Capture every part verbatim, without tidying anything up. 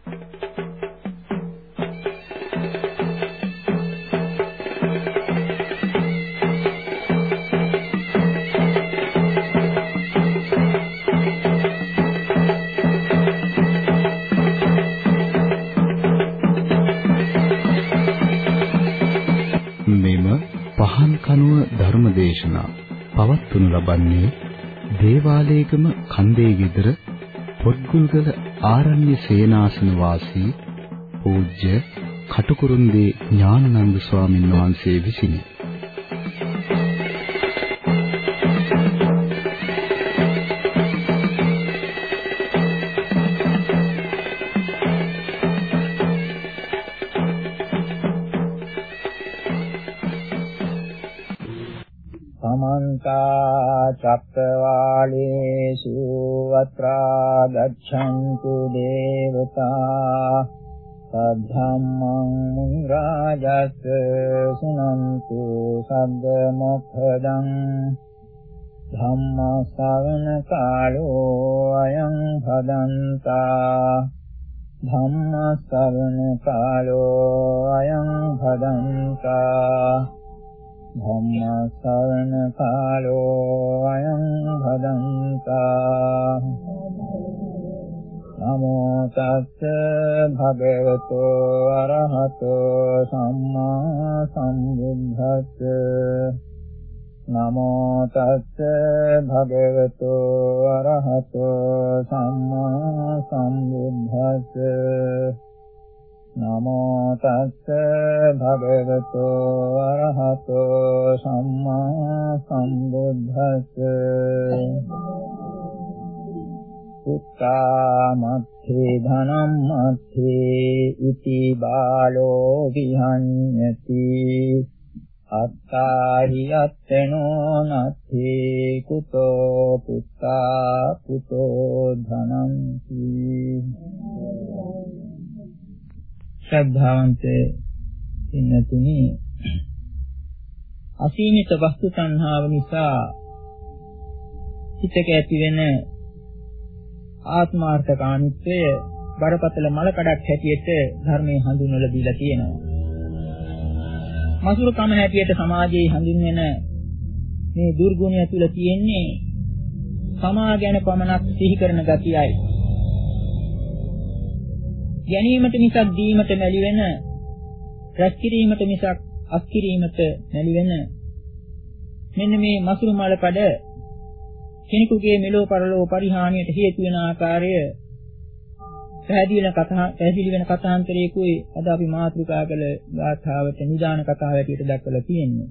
ධර්මදේශනා පවත්වනු ලබන්නේ දේවාලේගම කන්දේ ගෙදර පොත්ගුල්ගල ආරණ්‍ය සේනාසන වාසී පූජ්‍ය කටුකුරුන්දී ඥානানন্দ ස්වාමීන් වහන්සේ විසිනි. චක්කවාලේසු අත්‍රා ගච්ඡන්තු දේවතා සද්ධම්මං මුනි රාජස් සුනන්තු සබ්බ මොක්ඛදං ධම්ම ශ්‍රවණ කාලෝ අයං භදන්තා ධම්ම ශ්‍රවණ කාලෝ අයං භදන්තා ධම්ම ශ්‍රවණ කාලෝ අයං භදන්තා නමෝ තස්ස භගවතු අරහතෝ සම්මා සම්බුද්දස්ස නමෝ තස්ස භගවතු අරහතෝ සම්මා සම්බුද්දස්ස නමෝ තස්ස භගවතු අරහතෝ සම්මා සම්බුද්දස්ස උත්තා මත්තේ ධනම් මත්තේ ඉති බාලෝ විහඤ්ඤති අත්තාහි අත්තනෝ නත්ථි කුතෝ පුත්තා පුතෝ ධනಂತಿ ශ්‍රද්ධාවන්ත ඉන්නතුනි අසීමිත වස්තු සංහාව නිසා හිතක ඇතිවෙන ආත්මාර්ථකාමීත්වය බරපතල මලකඩක් හැටියට ධර්මයේ හඳුන්වලා දීලා තියෙනවා. මසුරුකම හැටියට සමාජයේ හඳුන්වන මේ දුර්ගුණය තුල තියෙන්නේ සමා ගැන පමණක් සිහි කරන ගතියයි. ගැනීමට මිසක් දීමට මැලි වෙන, රැස් කිරීමට මිසක් අත් කිරීමට මැලි වෙන මෙන්න මේ මසුරු මලකඩ කෙනෙකුගේ මෙලෝ පරලෝ පරිහානියට හේතු වෙන ආකාරය පැහැදිලි වෙන කතා පැහැදිලි වෙන කතාන්තරයකුයි අද අපි මාතෘකා කළ ගාථාවට නිදාන කතාව හැටියට දක්වලා තියෙන්නේ.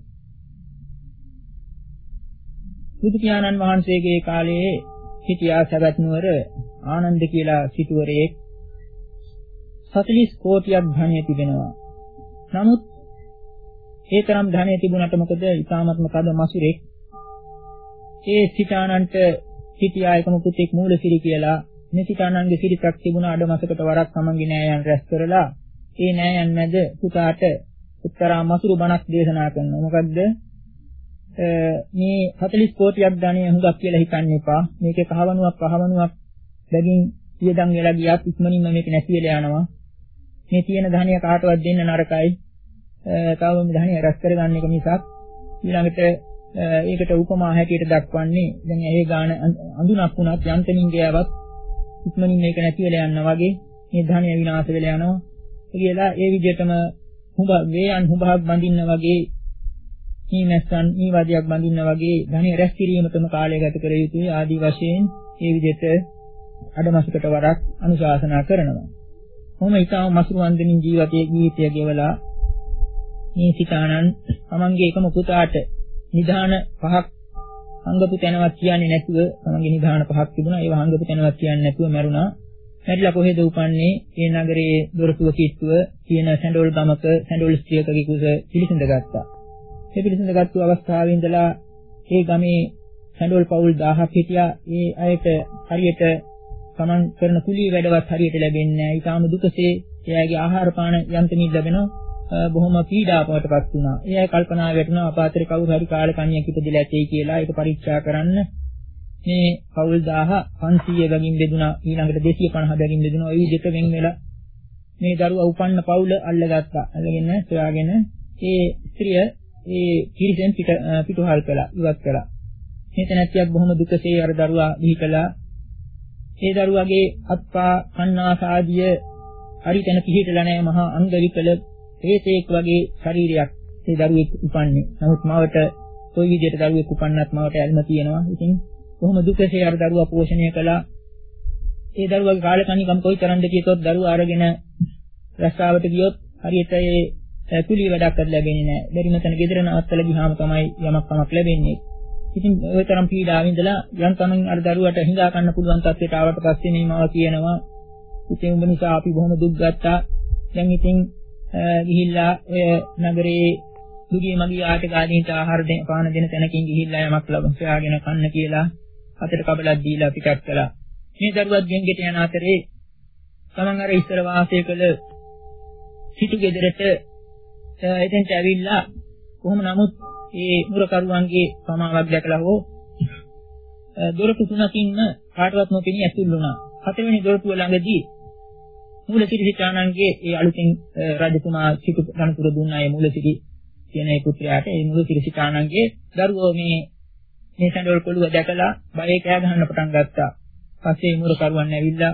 බුදු පියාණන් වහන්සේගේ කාලයේ හිටියා සවැත් නුවර ආනන්ද කියලා සිටුවරයෙක්. සතලිස් කෝටියක් ධනය තිබෙනවා. නමුත් ඒ තරම් ධනය තිබුණාට මොකද ඊ타මත්ම කද මසුරෙක්. ඒ සිතානන්ට හිටියා එකම පුතෙක් මූලසිරි කියලා. මේ සිතානන්ගේ සිරිතක් තිබුණා අඩමසකට වරක් තමන්ගේ නෑයන් රැස් කරලා ඒ නෑයන් මැද පුතාට උත්තරා මසුරු බණක් දේශනා කරනවා. මොකද්ද? මේ සතලිස් කෝටියක් ධනය හුඟක් කියලා හිතන්න එපා. මේකේ කහවණුවක් පහවණුවක් බැගින් වියදම් වෙලා ගියත් ඉක්මනින්ම මේක නැති වෙලා යනවා. මේ තියෙන ධනය කාටවත් දෙන්න නරකයි. තව මේ ධනය රැස් කරගන්න එක මිසක් ඊළඟට ඒකට උපමා හැටියට දක්වන්නේ දැන් ඇහි ගාන අඳුනක් වුණත් යන්තමින් ගියවත් ඉක්මනින් මේක නැති වෙලා යනවා වගේ මේ ධනය විනාශ වෙලා යනවා කියලා ඒ විදිහටම හුඹ වේයන් හුඹක් බඳින්න වගේ මේ නැස්සන් මේ වදියක් බඳින්න වගේ ධනය රැස් කිරීමටම කාලය ගත කර යුතුයි ආදී වශයෙන් මේ විදිහට අඩමසකට වරක් අනුශාසනා කරනවා. කොහොම ඊටම මසුරු වන්දනින් ජීවිතයේ ජීවිතය ගෙවලා මේ සිතානන් තමන්ගේ එකම පුතාට නිධාන පහක් හංගපු තැනවත් කියන්නේ නැතුව තමන්ගේ නිධාන පහක් තිබුණා ඒව හංගපු තැනවත් කියන්නේ නැතුව මැරුණා. මැරිලා කොහෙද උපන්නේ? ඒ නගරයේ දොරටුව කිට්ටුව තියෙන සැඬොල් ගමක සැඬොල් ස්ත්‍රියකගේ කුස පිළිසිඳ ගත්තා. ඒ පිළිසිඳ ගත්තු අවස්ථාවේ ඉඳලා ඒ ගමේ සැඬොල් පවුල් දහයක් හිටියා. ඒ අයට හරියට තමන් කරන කුලී වැඩවත් හරියට ලැබෙන්නේ නැහැ. ඊටාම දුකසේ එයාගේ ආහාර පාන යන්තමින් ලැබෙනවා. බොහොම පීඩාවකටපත් වුණා. ඒ අය කල්පනා වෙටුණා අපාතර කවුරු හරි කාල කන්‍යක් ඉපදිලා ඇතේ කියලා ඒක පරීක්ෂා කරන්න. මේ පවුල් දහය පන්සීය බැගින් බෙදුණා. ඊළඟට දෙසිය පනහ බැගින් බෙදුණා. ඒ විදිහට වෙන් වෙලා මේ දරුවා උපන්න පවුල අල්ලගත්තා. අල්ලගෙන සොයාගෙන ඒ ස්ත්‍රිය ඒ කිරිසෙන් පිට පිටුහල් කළා, ඉවත් කළා. මේ තැනැත්තියක් බොහොම දුකසේ අර දරුවා දීකලා ඒ දරුවාගේ අත්පා කන්නාස ආදිය හරියටම පිහිටලා නැහැ, මහා අංග විකල ප්‍රේතෙක් වගේ ශරීරයක් ඒ දරුවෙක් උපන්නේ. නමුත් මවට කොයි විදිහට දරුවෙක් උපන්නත් මවට ඇල්ම තියෙනවා. ඉතින් බොහොම දුකසේ අර දරුවා පෝෂණය කළා. ඒ දරුවාගේ කාලකන්නිකම් කොයි තරම්ද කියතොත් දරුවා අරගෙන රස්සාවට ගියොත් හරියට ඒ කුලී වැඩක් අද ලැබෙන්නේ නැහැ. බැරිම තැන ගෙදර නවත්තලා ගියාම තමයි යමක් කමක් ලැබෙන්නේ. ඉතින් ওই තරම් පීඩාවෙන් ඉඳලා යම් තමන් අර දරුවට හිඟා ගන්න පුළුවන් තත්ත්වයට ආවට පස්සේ මේ මාව කියනවා ඉතින් උඹ නිසා අපි බොහොම දුක් ගත්තා. දැන් ඉතින් ගිහිල්ලා ඔය නගරේ දුගී මගී ආටකාදීන්ට ආහාර දෙන පාන දෙන තැනකින් ගිහිල්ලා යමක් ලබන සොයාගෙන කන්න කියලා අතට කබලක් දීලා පිටත් කළා. මේ දරුවත් ගෙන්ගෙට යන අතරේ තමන් අර ඉස්සර වාසය කළ සිටු ගෙදරට එතෙන්ට ඇවිල්ලා කොහොම නමුත් ඒ මුරකරුවන්ගේ සමාවක් දැකලා හෝ දොරටු තුනකින්ම කාටවත් නොපෙනී ඇතුල් වුණා. හතරවෙනි දොරටුව ළඟදී මූලසිරි සිතානන්ගේ ඒ අලුතින් රජතුමා සිටු ගණතුර දුන්නා ඒ මූලසිරි කියන ඒ පුත්‍රයාට ඒ මූලසිරි සිතානන්ගේ දරුවෝ මේ මේ සැඬවල් කොළුව දැකලා බයේ කෑ ගහන්න පටන් ගත්තා. පස්සේ මුරකරුවන් ඇවිල්ලා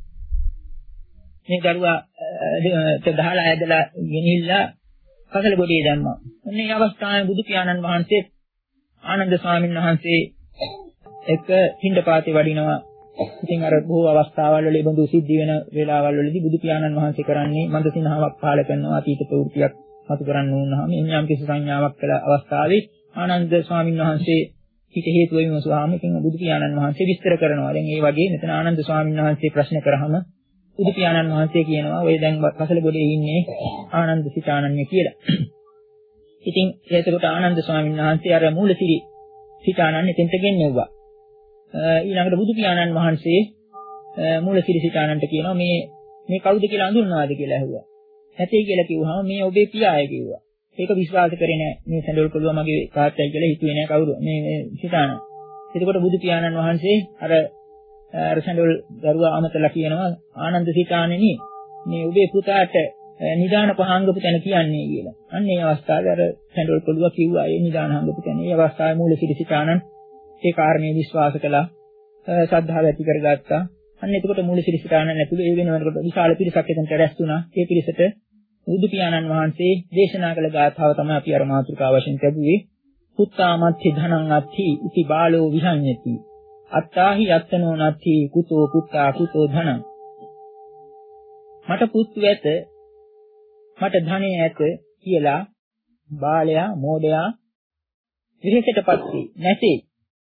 මේ දරුවා දහලා ඇදලා ගෙනිහිල්ලා කසල ගොඩේ දැම්මා. මේ අවස්ථාවේ බුදු පියාණන් වහන්සේ ආනන්ද ස්වාමීන් වහන්සේ එක පින්ඩපාතේ වඩිනවා. ඉතින් අර බොහෝ අවස්ථාවල් වල ඉබඳු සිද්ධ වෙන වෙලාවල් වලදී බුදු පියාණන් වහන්සේ කරන්නේ මන්ද සිනහාවක් පහල කරනවා අතීත ප්‍රවෘත්තියක් මතු කරන්න වුණාම එන්නම් කිසි සංඥාවක් කළ අවස්ථාවේ ආනන්ද ස්වාමීන් වහන්සේ හිත හේතු වෙමින් සුවාම ඉතින් බුදු පියාණන් වහන්සේ විස්තර කරනවා. දැන් ඒ වගේ මෙතන ආනන්ද ස්වාමීන් වහන්සේ ප්‍රශ්න කරාම බුදු පියාණන් වහන්සේ කියනවා ඔය දැන් කසල ගොඩේ ඉන්නේ ආනන්ද සිතානන්‍ය කියලා. ඉතින් ඒකට ආනන්ද ස්වාමීන් වහන්සේ අර මූලසිරි සිතානන්‍ය තෙන්ට ගෙන්නෙව්වා. ඊළඟට බුදු පියාණන් වහන්සේ මූලසිරි සිතානන්ට කියනවා මේ මේ කවුද කියලා අඳුරනවාද කියලා ඇහුවා. නැtei කියලා කිව්වහම මේ ඔබේ පියාය කිව්වා. ඒක විශ්වාස කරේ නැහැ. මේ සැඬවල් කොළුව මගේ තාත්තයි කියලා හිතුවේ නැහැ කවුරු. මේ මේ සිතානන්. එතකොට බුදු පියාණන් වහන්සේ අර අර සැඬවල් දරුවා අමතලා කියනවා ආනන්ද සිතාණෙනි මේ ඔබේ පුතාට නිදාන පහංගපු තැන කියන්නේ කියලා. අන්න ඒ අවස්ථාවේ අර සැඬවල් කොළුව කිව්වා ඒ නිදාන හංගපු තැන. ඒ අවස්ථාවේ මූලසිරි සිතාණන් ඒ කාරණේ විශ්වාස කළා. ශ්‍රද්ධාව ඇති කරගත්තා. අන්න එතකොට මූලසිරි සිතාණන් ඇතුළේ ඒ වෙනකොට විශාල පිරිසක් එතනට රැස් වුණා. ඒ පිරිසට බුදු පියාණන් වහන්සේ දේශනා කළ ගාථාව තමයි අපි අර මාතෘකාව වශයෙන් ලැබුවේ. පුත්තාමත්ථි ධනං අත්ථි ඉති බාලෝ විහඤ්ඤති. අත්තාහි යත්තනෝ නත්ථි කුතෝ පුත්තා කුතෝ ධනං. මට පුතු ඇත මට ධනෙ ඇත කියලා බාලයා මෝඩයා විහෙසටපත් වී නැtei.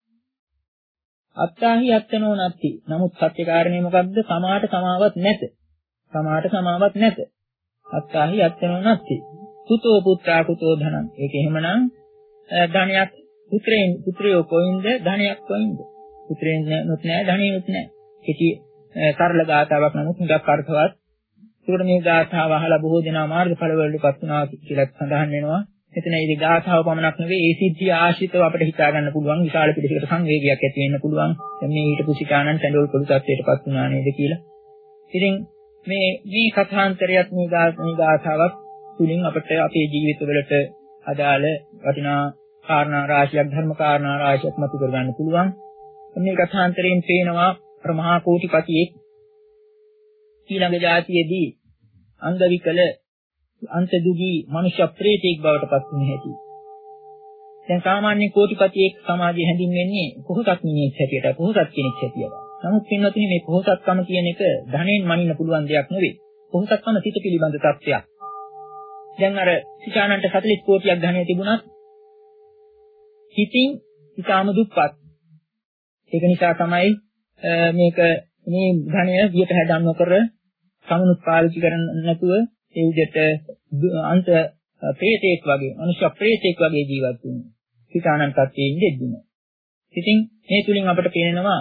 අත්තාහි යත්තනෝ නත්ථි. නමුත් සත්‍ය කාරණේ මොකද්ද? සමාට සමාවක් නැත. සමාට සමාවක් නැත. අත්තාහි යත්තනෝ නත්ථි. කුතෝ පුත්තා කුතෝ ධනං. ඒක එහෙමනම් ධනයක් පුත්‍රයන් පුත්‍රයෝ කොයින්ද ධනයක් කොයින්ද? පුත්‍රයන් නුත් නැහැ ධනෙනුත් නැහැ. කිසි සරල ගාථාවක් නමුත් හුඟක් අර්ථවත්. ඒකට මේ ගාථාව අහලා බොහෝ දෙනා මාර්ගඵල වලටපත් වුණා කියලා සඳහන් වෙනවා. එතන ඒ ගාථාව පමණක් නෙවෙයි ඒ සිද්ධිය ආශ්‍රිතව අපිට හිතා ගන්න පුළුවන් විශාල පිළිසකට සංවේගයක් ඇති වෙන්න පුළුවන්. දැන් මේ ඊට පුසිකානන් සැඬවල් කොළු තත්ත්වයටපත් වුණා නේද කියලා. ඉතින් මේ මේ කථාන්තරයත් මේ ගාථාවක් තුලින් අපිට අපේ ජීවිතවලට අදාළ වටිනා කාරණා රාශියක් ධර්ම කාරණා රාශියක් මතු කර ගන්න පුළුවන්. මේ කථාන්තරයෙන් පේනවා ප්‍රමහා කෝටිපතියෙක් ඊළඟ જાතියේදී අංග විකල අන්තදුගී මනුෂ්‍ය ප්‍රේතෙක් බවට පත් වෙන හැටි. දැන් සාමාන්‍ය කෝටිපතියෙක් සමාජයේ හැඳින්වෙන්නේ පොහොසත් මිනිහෙක් හැටියට, පොහොසත් කෙනෙක් හැටියට. නමුත් පින්වත්නි මේ පොහොසත්කම කියන එක ධනෙන් මනින්න පුළුවන් දෙයක් නෙවෙයි. පොහොසත්කම සිත පිළිබඳ තත්ත්වයක්. දැන් අර සිතානන්ට සතලිස් කෝටියක් ධනෙ තිබුණත් හිතින් ඊටාම දුප්පත්. ඒක නිසා තමයි මේක මේ ධනය වියට හැදන් නොකර සමුනුත් පාවිච්චි කරන්නේ නැතුව ඒ විදිහට අන්ත ප්‍රේතෙක් වගේ, මනුෂ්‍ය ප්‍රේතෙක් වගේ ජීවත් වෙනවා. සිතානන් තත්ත්වයේ ඉඳෙද්දිම. ඉතින් මේ තුලින් අපට පේනවා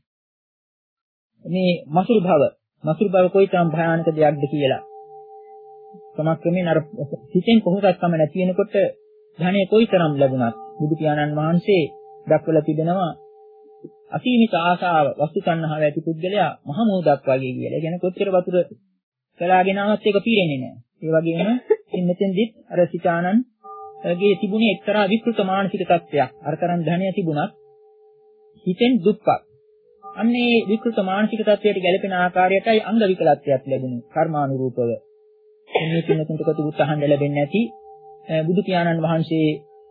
මේ මසුරු භව, මසුරු භව කොයිතරම් භයානක දෙයක්ද කියලා. සමක්‍රමයෙන් අර සිතෙන් කොහොසත්කම නැති වෙනකොට ධනෙ කොයිතරම් ලැබුණත් බුදු පියාණන් වහන්සේ දක්වලා තිබෙනවා අසීමිත ආශාව වස්තු තණ්හාව ඇති පුද්ගලයා මහ මෝදක් වගේ කියලා. ඒ කියන්නේ කොච්චර වතුර කලාගෙන ආවත් ඒක පිරෙන්නේ නැහැ. ඒ වගේම ඉතින් මෙතෙන්දිත් අර සිතානන්ගේ තිබුණේ එක්තරා විකෘත මානසික තත්ත්වයක්. අර තරම් ධනය තිබුණත් හිතෙන් දුප්පත්. අන්නේ විකෘත මානසික තත්ත්වයට ගැලපෙන ආකාරයටයි අංග විකලත්වයක් ලැබුණේ කර්මානුරූපව. මේ පින්නතුන්ට කතුත් අහන්න ලැබෙන්නේ නැති බුදු පියාණන් වහන්සේ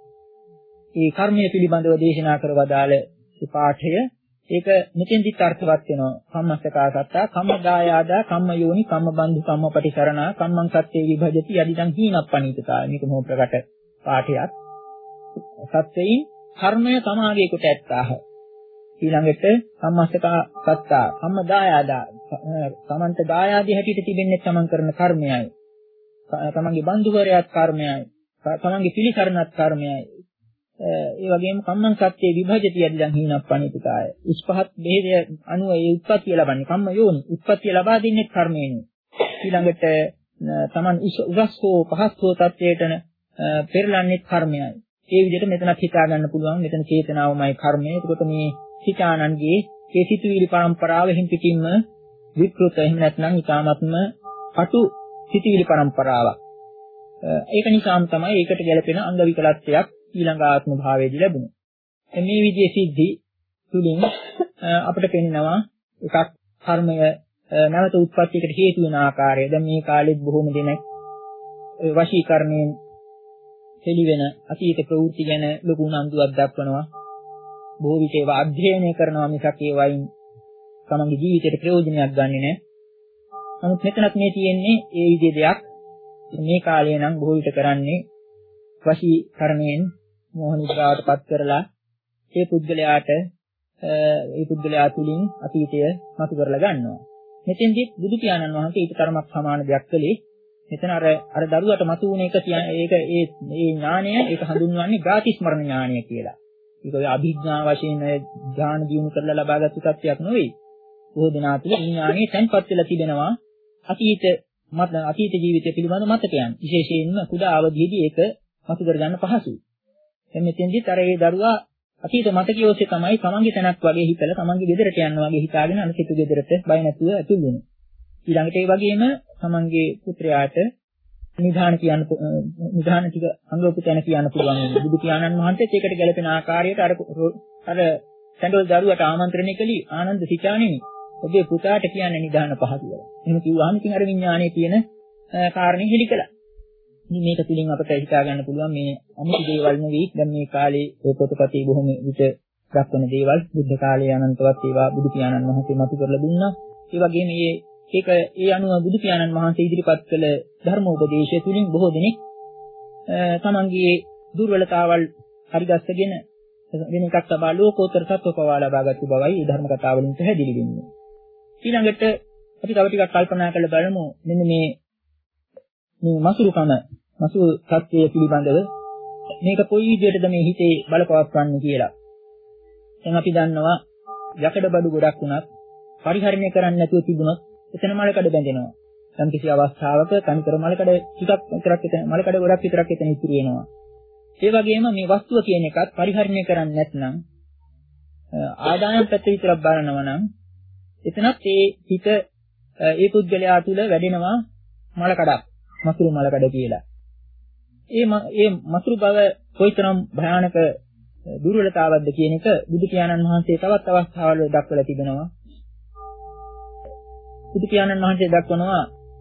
මේ කර්මය පිළිබඳව දේශනා කර වදාළ මේ පාඨය ඒක මෙතෙන්දිත් අර්ථවත් වෙනවා. කම්මස්සකාසත්තා කම්මදායාදා කම්මයෝනි කම්මබන්ධු කම්මපටිසරණා කම්මං සත්‍යේ විභජති යදිදං හීනප්පණීතතා. මේක මොහ ප්‍රකට පාඨයක්. සත්‍යයෙන් කර්මය සමාගයේ කොට ඇත්තාහ. ඊළඟට කම්මස්සකාසත්තා කම්මදායාදා තමන්ට දායාදී හැටියට තිබෙන්නේ තමන් කරන කර්මයයි. තමන්ගේ බන්ධුවරයාත් කර්මයයි. තමන්ගේ පිළිසරණත් කර්මයයි. ඒ වගේම කම්මං සත්‍යේ විභජති යදිදං හීනප්පණීතතාය. උස්පහත් බෙහෙද අනුව ඒ උත්පත්තිය ලබන්නේ කම්ම යෝනි. උත්පත්තිය ලබා දෙන්නේ කර්මයෙනි. ඊළඟට තමන් උසස් හෝ පහත් හෝ තත්ත්වයට පෙරලන්නේ කර්මයයි. ඒ විදිහට මෙතනත් හිතා ගන්න පුළුවන්. මෙතන චේතනාවමයි කර්මය. එතකොට මේ සිතානන්ගේ ඒ සිතුවිලි පරම්පරාවෙන් පිටින්ම විකෘත එහෙම නැත්නම් ඊටාත්ම අටු සිතුවිලි පරම්පරාවක්. ඒක නිසාම තමයි ඒකට ගැලපෙන අංග විකලත්වයක් ඊළඟ ආත්ම භාවයේදී ලැබුණේ. මේ විදිහේ සිද්ධි තුලින් අපිට පෙනෙනවා එකක් කර්මය නැවත උත්පත්තියකට හේතු වෙන ආකාරය. දැන් මේ කාලෙත් බොහෝම දෙනෙක් වශීකරණයෙන් හෙළිවෙන අතීත ප්‍රවෘත්ති ගැන ලොකු උනන්දුවක් දක්වනවා. බොහෝ විට ඒවා අධ්‍යයනය කරනවා මිසක් ඒ වයින් තමන්ගේ ජීවිතයට ප්‍රයෝජනයක් ගන්නෙ නැහැ. නමුත් මෙතනත් මේ තියෙන්නේ ඒ විදිහේ දෙයක්. මේ කාලේ නම් බොහෝ විට කරන්නේ වශීකරණයෙන් මෝහ නිද්‍රාවට පත් කරලා ඒ පුද්ගලයාට ඒ පුද්ගලයා තුලින් අතීතය මතු කරලා ගන්නවා. මෙතෙන්දී බුදු පියාණන් වහන්සේ ඊට තරමක් සමාන දෙයක් කළේ. මෙතන අර අර දරුවට මතු වුණ එක ඒක ඒ ඒ ඥානය ඒක හඳුන්වන්නේ ගාති ස්මරණ ඥානය කියලා. ඒක ඔය අභිඥා වශයෙන් ඥාන දිනු කරලා ලබාගත් තත්ත්වයක් නෙවෙයි. බොහෝ දෙනා තුළ ඥානෙ තැන්පත් වෙලා තිබෙනවා අතීත මත අතීත ජීවිතය පිළිබඳ මතකයන්. විශේෂයෙන්ම කුඩා අවධියේදී ඒක මතු කරගන්න පහසුයි. දැන් මෙතෙන්දිත් අර ඒ දරුවා අතීත මතකයේ ඔස්සේ තමයි තමන්ගේ තැනක් වගේ හිතලා තමන්ගේ ගෙදරට යනවා වගේ හිතාගෙන අනිත් ගෙදරට බය නැතුව ඇතුල් වෙන්නේ. ඊළඟට ඒ වගේම තමන්ගේ පුත්‍රයාට නිධාන කියන්න නිධාන ටික අංගෝපචන කියන්න පුළුවන් වෙනවා. බුදු පියාණන් වහන්සේත් ඒකට ගැලපෙන ආකාරයට අර අර සැඬොල් දරුවට ආමන්ත්‍රණය කළි ආනන්ද සිතාණෙනි ඔබේ පුතාට කියන්නේ නිධාන පහ කියලා. එහෙම කිව්වහම ඉතින් අර විඥානයේ තියෙන කාරණේ හෙලි කළා. ඉතින් මේක තුලින් අපිට හිතා ගන්න පුළුවන් මේ අමුතු දේවල් නෙවෙයි. දැන් මේ කාලේ ඔය පොතපතේ බොහොම විට දක්වන දේවල් බුද්ධ කාලයේ අනන්තවත් ඒවා බුදු පියාණන් වහන්සේ මතු කරලා දුන්නා. ඒ වගේම මේ ඒක ඒ අනුව බුදු පියාණන් වහන්සේ ඉදිරිපත් කළ ධර්ම උපදේශය තුලින් බොහෝ දෙනෙක් තමන්ගේ දුර්වලතාවල් හරිගස්සගෙන වෙන එකක් තබා ලෝකෝත්තර සත්ව පවා ලබාගත්තු බවයි මේ ධර්ම කතාව වලින් පැහැදිලි වෙන්නේ. ඊළඟට අපි තව ටිකක් කල්පනා කරලා බලමු මෙන්න මේ මේ මසුරුකම මසුරු සත්‍යය පිළිබඳව මේක කොයි විදිහටද මේ හිතේ බලපවත්වන්නේ කියලා. දැන් අපි දන්නවා යකඩ බඩු ගොඩක් වුණත් පරිහරණය කරන්නේ නැතුව තිබුණොත් එතන මලකඩ බැඳෙනවා. යම් කිසි අවස්ථාවක තනිකර මලකඩ ටිකක් විතරක් එතන මලකඩ ගොඩක් විතරක් එතන ඉතුරු වෙනවා. ඒ වගේම මේ වස්තුව කියන එකත් පරිහරණය කරන්නේ නැත්නම් ආදායම් පැත්ත විතරක් බලනවා නම් එතනත් ඒ හිත ඒ පුද්ගලයා තුළ වැඩෙනවා මලකඩක් මසුරු මලකඩ කියලා. ඒ ඒ මසුරු බව කොයිතරම් භයානක දුර්වලතාවක්ද කියන එක බුදු පියාණන් වහන්සේ තවත් අවස්ථාවල දක්වලා තිබෙනවා. බුදු පියාණන් වහන්සේ දක්වනවා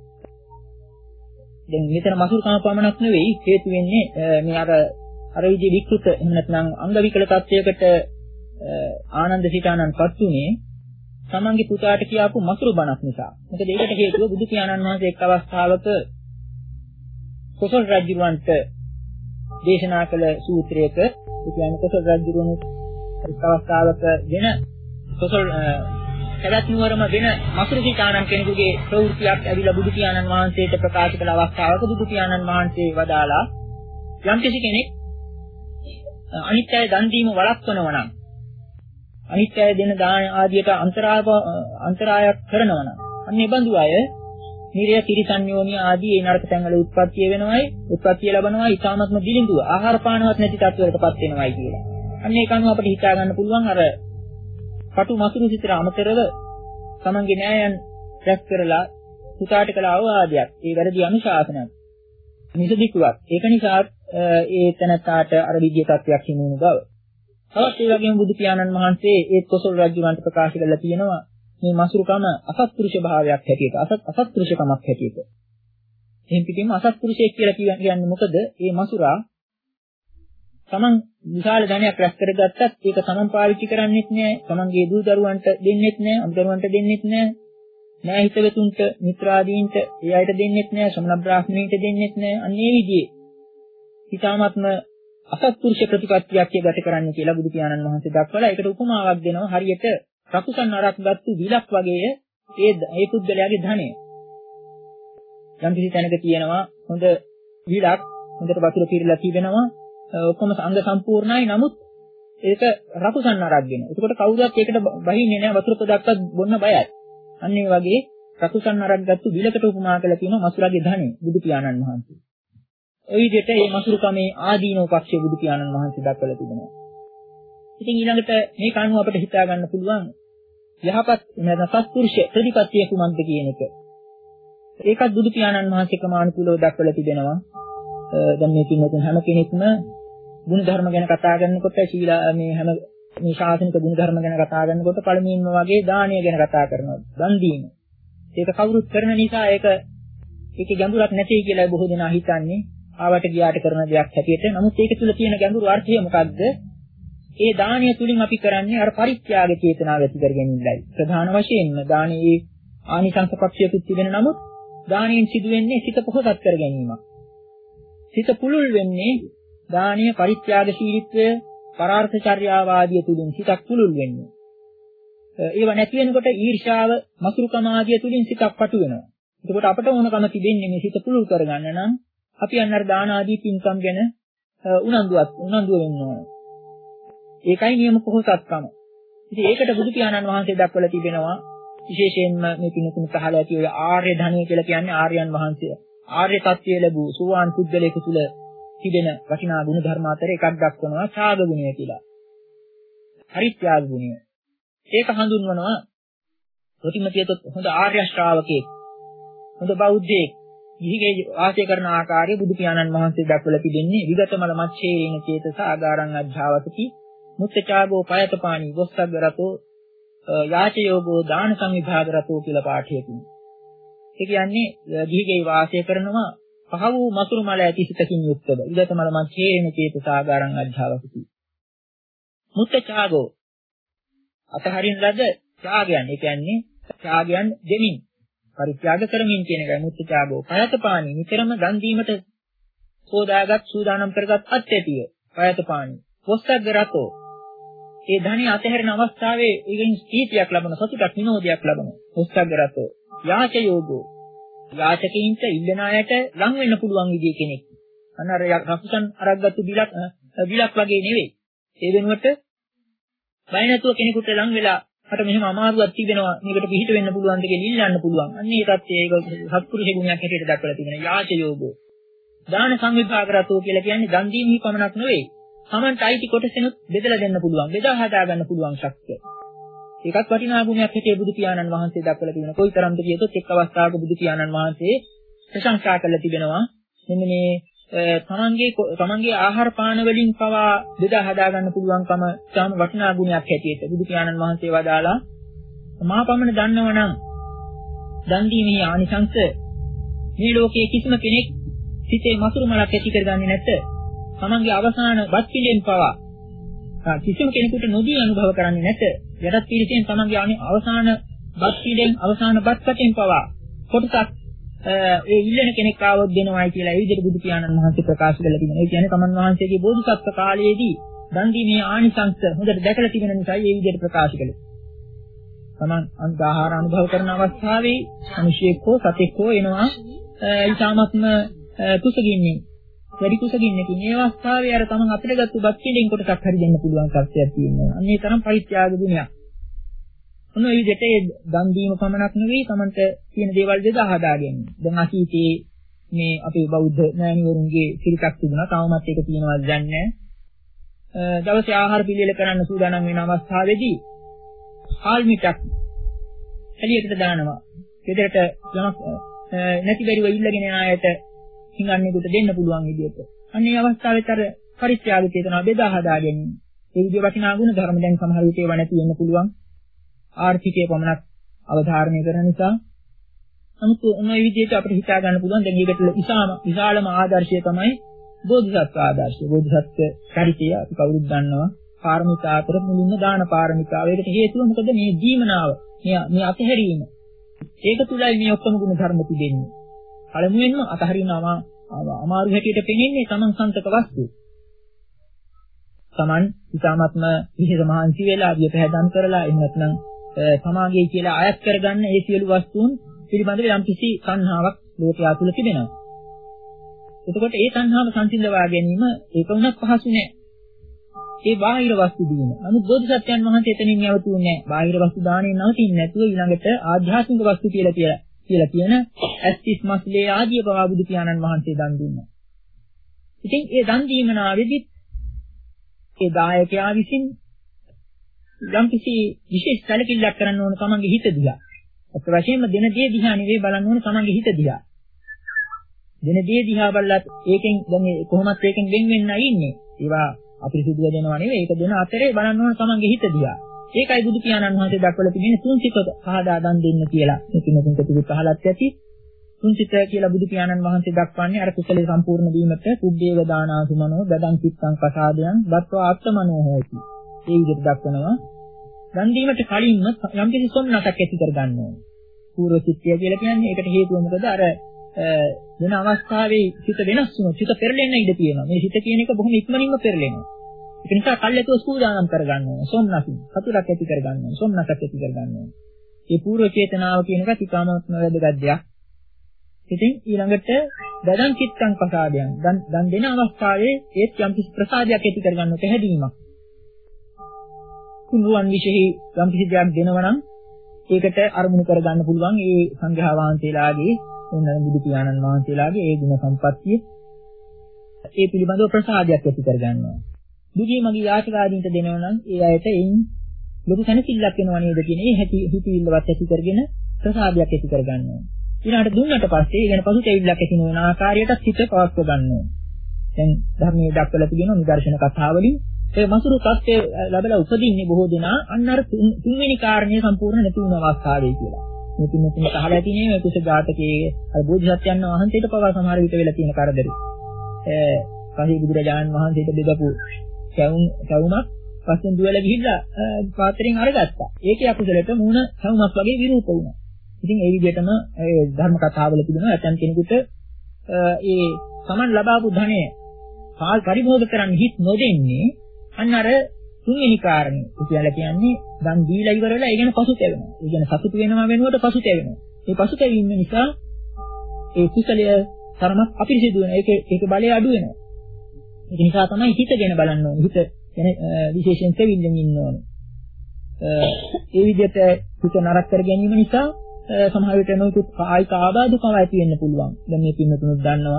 දැන් මෙතන මසුරුකම පමණක් නෙවෙයි හේතු වෙන්නේ මේ අර අර විදිහේ විකෘත එහෙම නැත්නම් අංග විකල තත්වයකට ආනන්ද සිතානන්පත් උනේ තමන්ගේ පුතාට කියාපු මසුරු බණක් නිසා. මොකද ඒකට හේතුව බුදු පියාණන් වහන්සේ එක් අවස්ථාවක කොසල් රජුන්ට දේශනා කළ සූත්‍රයක ඒ කියන්නේ කොසල් රජුන් එක් අවස්ථාවක වෙන කොසල් කලත් නුවරම වෙන මසුරු සිතානන් කෙනෙකුගේ ප්‍රවෘත්තියක් ඇවිල්ලා බුදු පියාණන් වහන්සේට ප්‍රකාශ කළ අවස්ථාවක බුදු පියාණන් වහන්සේ වදාලා යම් කෙනෙක් අනිත්‍යය දන් දීම වළක්වනවා නම් අනිත්‍යය දෙන දාන ආදියට අන්තරාය අන්තරායක් කරනවා නම් අන්න ඒ බඳු අය නිරය තිරිසන්‍යෝනි ආදී ඒ නරක තැන්වල උත්පත්ති වෙනවයි උත්පත්ති ලැබනවා ඊටාත්ම දිලිඳුව ආහාර පානවත් නැති තත්වයකටපත් වෙනවයි කියලා. අන්න ඒක අනුව අපිට හිතා ගන්න පුළුවන් අර කටු මසුරු සිතට අමතරව තමන්ගේ නෑයන් රැස් කරලා පුතාට කළ අවවාදයක්. ඒ වැරදි අනුශාසනයක්. නිසදිකුවක්. ඒක නිසා ඒ තැනට අර විද්‍ය තත්වයක් හිමුණු බව. තවත් ඒ වගේම බුදු පියාණන් වහන්සේ ඒ කොසල් රජුන්ට ප්‍රකාශ කරලා තියෙනවා මේ මසුරුකම අසත්පුරුෂ භාවයක් හැටියට අසත් අසත්පුරුෂකමක් හැටියට. එහෙන් පිටින්ම අසත්පුරුෂයෙක් කියලා කියන්නේ මොකද? මේ මසුරා තමන් විශාල ධනයක් රැස් කරගත්තත් ඒක තමන් පාවිච්චි කරන්නේත් නැහැ. තමන්ගේ දූ දරුවන්ට දෙන්නෙත් නැහැ. අමුදරුවන්ට දෙන්නෙත් නැහැ. නෑ හිතවතුන්ට මිත්‍රාදීන්ට ඒ අයට දෙන්නෙත් නැහැ. ශ්‍රමණ බ්‍රාහ්මණීන්ට දෙන්නෙත් නැහැ. අන්න ඒ විදිහේ හිතාමත්ම අසත්පුරුෂ ප්‍රතිපත්තියක් ගත කරන්න කියලා බුදු පියාණන් වහන්සේ දක්වලා ඒකට උපමාවක් දෙනවා. හරියට රකුසන් අරක්ගත්තු විලක් වගේ ඒ ඒ පුද්ගලයාගේ ධනය. යම් කිසි තැනක තියෙනවා හොඳ විලක් හොඳට වතුර පිරලා තිබෙනවා. ඔක්කොම අංග සම්පූර්ණයි. නමුත් ඒක රකුසන් අරක්ගෙන. ඒකට කවුරුත් ඒකට බහින්නේ නැහැ. වතුර පොඩක්වත් බොන්න බයයි. අන්න ඒ වගේ රකුසන් අරක්ගත්තු විලකට උපමා කරලා තියෙනවා මසුරගේ ධනය බුදු පියාණන් වහන්සේ. ඒ විදිහට මේ මසුරුකමේ ආදීනෝ පක්ෂයේ බුදු පියාණන් වහන්සේ දක්වලා තිබෙනවා. ඉතින් ඊළඟට මේ කණුව අපිට හිතා ගන්න පුළුවන් යහපත් නැත්නම් සත්පුරුෂ ප්‍රතිපත්තිය කුමක්ද කියන එක. ඒකත් බුදු පියාණන් වහන්සේ ක්‍රමානුකූලව දක්වලා තිබෙනවා. දැන් මේ කින්නතුන් හැම කෙනෙක්ම ගුණ ධර්ම ගැන කතා කරනකොට ශීලා මේ හැම මේ ශාසනික ගුණ ධර්ම ගැන කතා කරනකොට පළමුවෙන්ම වගේ දානය ගැන කතා කරනවා. දන් දීම. ඒක කවුරුත් කරන නිසා ඒක ඒකේ ගැඹුරක් නැtei කියලා බොහෝ දෙනා හිතන්නේ. ආවට ගියාට කරන දෙයක් හැටියට. නමුත් ඒක තුල තියෙන ගැඹුරු අර්ථය මොකක්ද? ඒ දානය තුලින් අපි කරන්නේ අර පරිත්‍යාග චේතනාව ඇති කර ගැනීමයි. ප්‍රධාන වශයෙන්ම දානයේ ආනිසංස පක්ෂයකුත් තිබෙන නමුත් දානයෙන් සිදුවෙන්නේ සිත පොහොසත් කර ගැනීමක්. සිත පුළුල් වෙන්නේ දානීය පරිත්‍යාගශීලීත්වය පරාර්ථ චර්යාවාදිය තුලින් සිතක් පුළුල් වෙන්නේ. ඒව නැති වෙනකොට ඊර්ෂාව මසුරුකම ආදිය තුලින් සිතක් පටු වෙනවා. එතකොට අපට ඕනකම තිබෙන්නේ මේ සිත පුළුල් කරගන්න නම් අපි අන්නර දාන ආදී පින්කම් ගැන උනන්දුවක් උනන්දුව වෙන්න ඕන. ඒකයි නියම පොහොසත්කම. ඉතින් ඒකට බුදු පියාණන් වහන්සේ දක්වලා තිබෙනවා විශේෂයෙන්ම මේ පින්තුන් පහළ ඇති ඔය ආර්ය ධනිය කියලා කියන්නේ ආර්යයන් වහන්සේ. ආර්ය තත්ත්වයේ ලැබූ සෝවාන් පුද්ගලයෙකු තුළ තිබෙන වටිනා ගුණ ධර්ම අතර එකක් දක්වනවා ඡාග ගුණය කියලා. පරිත්‍යාග ගුණය. ඒක හඳුන්වනවා ප්‍රතිමතියත හොඳ ආර්ය ශ්‍රාවකෙක්. හොඳ බෞද්ධයෙක්. ඉහිගේ වාසය කරන ආකාරය බුදු පියාණන් වහන්සේ දක්වලා තිබෙන්නේ විගතමල මච්ඡේරේන චේතස ආගාරං අධ්‍යාවතති මුත්තචාගෝ පයතපාණි වොස්සග්ගරතෝ යාචයෝගෝ දාන සංවිභාග රතෝ කියලා පාඨයකින්. ඒ කියන්නේ ගිහිගේ වාසය කරනවා පහ වූ මසුරු මල ඇති සිතකින් යුක්තව. විගතමල මච්ඡේරේන චේතස ආගාරං අධ්‍යාවතති. මුත්තචාගෝ අතහරින ලද ත්‍යාගයන්. ඒ කියන්නේ ත්‍යාගයන් දෙමින් පරිත්‍යාග කරමින් කියන එකයි මුත්තචාගෝ. පයතපාණි නිතරම දන් දීමට සෝදාගත් සූදානම් කරගත් අත්‍යතිය. පයතපාණි. වොස්සග්ගරතෝ ඒ ධනිය අතහැරෙන අවස්ථාවේ ඊගෙන් ස්ථීතියක් ලබන සතුටක් විනෝදයක් ලබන වොස්සග්ගරතෝ. යාචයෝගෝ යාචකයින්ට ඉල්ලන අයට ලං වෙන්න පුළුවන් විදිහේ කෙනෙක්. අන්න අර රකුසන් අරක්ගත්තු බිලක් බිලක් වගේ නෙවෙයි. ඒ වෙනුවට බය නැතුව කෙනෙකුට ලං වෙලා මට මෙහෙම අමාරුවක් තිබෙනවා මේකට පිළිහිට වෙන්න පුළුවන් දෙක ඉල්ලන්න පුළුවන්. අන්න ඒ தත්ත්වය ඒක සත්පුරුෂ ගුණයක් හැටියට දක්වලා තියෙනවා. යාචයෝගෝ. දාන සංවිභාග රතෝ කියලා කියන්නේ දන් දීමෙහි පමණක් නෙවෙයි. Tamanට අයිති කොටසෙනුත් බෙදලා දෙන්න පුළුවන්. බෙදා හදා ගන්න පුළුවන් ශක්තිය. ඒකත් වටිනා ගුණයක් හැටියට බුදු පියාණන් වහන්සේ දක්වලා තියෙනවා. කොයිතරම්ද කියතොත් එක් අවස්ථාවක බුදු පියාණන් වහන්සේ ප්‍රශංසා කරලා තිබෙනවා. මෙන්න මේ තමන්ගේ තමන්ගේ ආහාර පාන වලින් පවා බෙදා හදා ගන්න පුළුවන්කම තාම වටිනා ගුණයක් හැටියට බුදු පියාණන් වහන්සේ වදාලා මා පමණ දන්නවනම් දන් දීමේ ආනිසංස මේ ලෝකයේ කිසිම කෙනෙක් සිතේ මසුරු මලක් ඇති කරගන්නේ නැත. තමන්ගේ අවසාන බත් පිළිෙන් පවා කිසිම කෙනෙකුට නොදී අනුභව කරන්නේ නැත. යටත් පිළිසෙන් තමන්ගේ අවසාන බත් පිළිෙන් අවසාන බත් කටෙන් පවා කොටසක් ඒ ඉල්ලන කෙනෙක් ආවොත් දෙනවයි කියලා ඒ විදිහට බුදු පියාණන් වහන්සේ ප්‍රකාශ කළා තියෙනවා. ඒ කියන්නේ තමන් වහන්සේගේ බෝධිසත්ව කාලයේදී දන් දීමේ ආනිසංස හොඳට දැකලා තිබෙන නිසා ඒ විදිහට ප්‍රකාශ කළේ. තමන් ආහාර අනුභව කරන අවස්ථාවේ මිනිසෙක් හෝ සතෙක් හෝ එනවා ඊටාත්ම කුසගින්නේ වැඩි කුසගින්නකින් ඒ අවස්ථාවේ අර තමන් අපිට ගත්ත බත් පිළිෙන් කොටසක් හරි දෙන්න පුළුවන් කර්තව්‍යයක් තියෙනවා. අන්න ඒ තරම් පරිත්‍යාග ගුණයක්. ඔන්න ඒ විදිහට ඒ දන් දීම පමණක් නෙවෙයි තමන්ට තියෙන දේවල් බෙදා හදා ගැනීම. දැන් අතීතයේ මේ අපේ බෞද්ධ මෑණිවරුන්ගේ සිරිතක් තිබුණා. තවමත් ඒක තියෙනවද දන්නේ නැහැ. දවසේ ආහාර පිළිවෙල කරන්න සූදානම් වෙන අවස්ථාවේදී හාල් මිටක් එළියට දානවා. ගෙදරට යමක් නැති බැරිව ඉල්ලගෙන යන අයට හිඟන්නේකට දෙන්න පුළුවන් විදිහට. අන්න ඒ අවස්ථාවෙත් අර පරිත්‍යාග චේතනාව බෙදා හදා ගැනීම. ඒ විදිහ වටිනා ගුණ ධර්ම දැන් සමහර විට ඒවා නැති වෙන්න පුළුවන්. ආර්ථිකයේ පමණක් අවධාරණය කරන නිසා. නමුත් මේ විදිහට අපිට හිතා ගන්න පුළුවන් දැන් මේකට ඉසාම විශාලම ආදර්ශය තමයි බෝධිසත්ව ආදර්ශය. බෝධිසත්ව චරිතය අපි කවුරුත් දන්නවා. පාරමිතා අතර මුලින්ම දාන පාරමිතාව. ඒකට හේතුව මොකද මේ ජීවනාව, මේ මේ අතහැරීම. ඒක තුලයි මේ ඔක්කොම ගුණ ධර්ම තිබෙන්නේ. පළමුවෙන්ම අතහරිනම අමාරු හැටියට පෙනෙන්නේ තමන් සන්තක වස්තු. තමන් ඉතාමත්ම විශේෂ මහන්සි වෙලා අධ්‍ය පැහැදම් කරලා එහෙම නැත්නම් සමාගයේ කියලා අයත් කරගන්න ඒ සියලු වස්තුන් පිළිබඳව යම්කිසි සංහාවක් ලෝකයා තුල තිබෙනවා. එතකොට ඒ සංහාව සංසිඳවා ගැනීම ඒක උනත් පහසු නෑ. ඒ බාහිර වස්තු දීම. නමුත් බෝධිසත්වයන් වහන්සේ එතනින් නැවතුන්නේ නෑ. බාහිර වස්තු දාණයෙන් නවතින්නේ නැතුව ඊළඟට ආධ්‍යාත්මික වස්තු කියලා කියලා කියලා කියන ඇස්තිස් මස්ලේ ආදී පවා බුදු පියාණන් වහන්සේ දන් දුන්නා. ඉතින් ඒ දන් දීමනාවේදී ඒ දායකයා විසින් යම්කිසි විශේෂ සැලකිල්ලක් කරන්න ඕන තමන්ගේ හිත දිහා. අත් වශයෙන්ම දෙන දේ දිහා නෙවෙයි බලන්න ඕන තමන්ගේ හිත දිහා. දෙන දේ දිහා බලලත් ඒකෙන් දැන් කොහොමත් ඒකෙන් වෙන් වෙන්නයි ඉන්නේ. ඒවා අපිරිසුදු වෙනවා නෙවෙයි. ඒක දෙන අතරේ බලන්න ඕන තමන්ගේ හිත දිහා. ඒකයි බුදු පියාණන් වහන්සේ දක්වලා තිබෙන්නේ තුන්සිත පහදා දන් දෙන්න කියලා. මේක මෙතන කටුත් අහලත් ඇති. තුන්සිත කියලා බුදු පියාණන් වහන්සේ දක්වන්නේ අර කුසලයේ සම්පූර්ණ වීමට කුබ්බේව දානාසුමනෝ දදං චිත්තං පසාදයන් දත්වා ආත්මනෝ හෝති. ඒ විදිහට දක්වනවා. දන් දීමට කලින්ම යම්කිසි සොම්නසක් ඇති කර ගන්න ඕනේ. පූර්ව චිත්තය කියලා කියන්නේ ඒකට හේතුව මොකද? අර වෙන අවස්ථාවේ සිත වෙනස් වුණොත් සිත පෙරලෙන්න ඉඩ තියෙනවා. මේ සිත කියන එක බොහොම ඉක්මනින්ම පෙරලෙනවා. ඒක නිසා කල්ැතුව සූදානම් කරගන්න ඕනේ. සොම්නසින් සතුටක් ඇති කරගන්න ඕනේ. සොම්නසක් ඇති කරගන්න ඕනේ. මේ පූර්ව චේතනාව කියන එක තිකාමත්ම වැදගත් දෙයක්. ඉතින් ඊළඟට දදං චිත්තං පසාදයන් දන් දන් දෙන අවස්ථාවේ ඒත් යම්කිසි ප්‍රසාදයක් ඇති කරගන්න පැහැදීමක්. කුණුවන් විශේෂයි යම්කිසි දෙයක් දෙනවා නම් ඒකට අරමුණු කරගන්න පුළුවන් ඒ සංඝයා වහන්සේලාගේ එන්න බුදු පියාණන් වහන්සේලාගේ ඒ ගුණ සම්පත්තිය ඒ පිළිබඳව ප්‍රසාදයක් ඇති කරගන්නවා. දුගී මගේ යාචකාදීන්ට දෙනවා නම් ඒ අයට එයින් ලොකු සැනසෙල්ලක් වෙනවා නේද කියන ඒ හැටි හිතවිල්ලවත් ඇති කරගෙන ප්‍රසාදයක් ඇති කරගන්නවා. ඊළඟට දුන්නට පස්සේ ඒ ගැන පසුතැවිල්ලක් ඇති නොවන ආකාරයට සිත පවත්ව ගන්නවා. දැන් ධර්මයේ දක්වලා තියෙන නිදර්ශන කතාවලින් ඒ මසුරු තත්ත්වය ලැබලා උපදින්නේ බොහෝ දෙනා අන්න අර තුන්වෙනි කාරණේ සම්පූර්ණ නැති වුණ අවස්ථාවේ කියලා. මේ තුන් තුන අහලා තියෙනේ මේ කුස ජාතකයේ අර බෝධිසත්වයන් වහන්සේට පවා සමහර විට වෙලා තියෙන කරදරේ. ඒ පහේ බුදුරජාණන් වහන්සේට බෙදපු කැවුම් කැවුමක් පස්සෙන් දුවලා ගිහිල්ලා පාත්‍රයෙන් අරගත්තා. ඒකේ අකුසලට මූණ කැවුමක් වගේ විරූප වුණා. ඉතින් ඒ විදිහටම ඒ ධර්ම කතාවල තිබෙනවා ඇතන් කෙනෙකුට ඒ සමන් ලබාපු ධනය පාල් පරිභෝග කරන්න හිත නොදෙන්නේ අන්න අර තුන්වෙනි කාරණේ. කියලා කියන්නේ දන් දීලා ඉවරලා ඒ ගැන පසුතැවෙනවා. ඒ ගැන සතුටු වෙනවා වෙනුවට පසුතැවෙනවා. මේ පසුතැවීම නිසා ඒ කුසලය තරමක් අපිරිසිදු වෙනවා. ඒක ඒක බලය අඩු වෙනවා. ඒක නිසා තමයි හිත ගැන බලන්න ඕනේ. හිත ගැන විශේෂයෙන් තෙවිල්ලෙන් ඉන්න ඕනේ. ඒ විදිහට හිත නරක කර ගැනීම නිසා සමහර විට නොයෙකුත් කායික ආබාධකම් ඇති වෙන්න පුළුවන්. දැන් මේ පින්නතුනුත් දන්නවා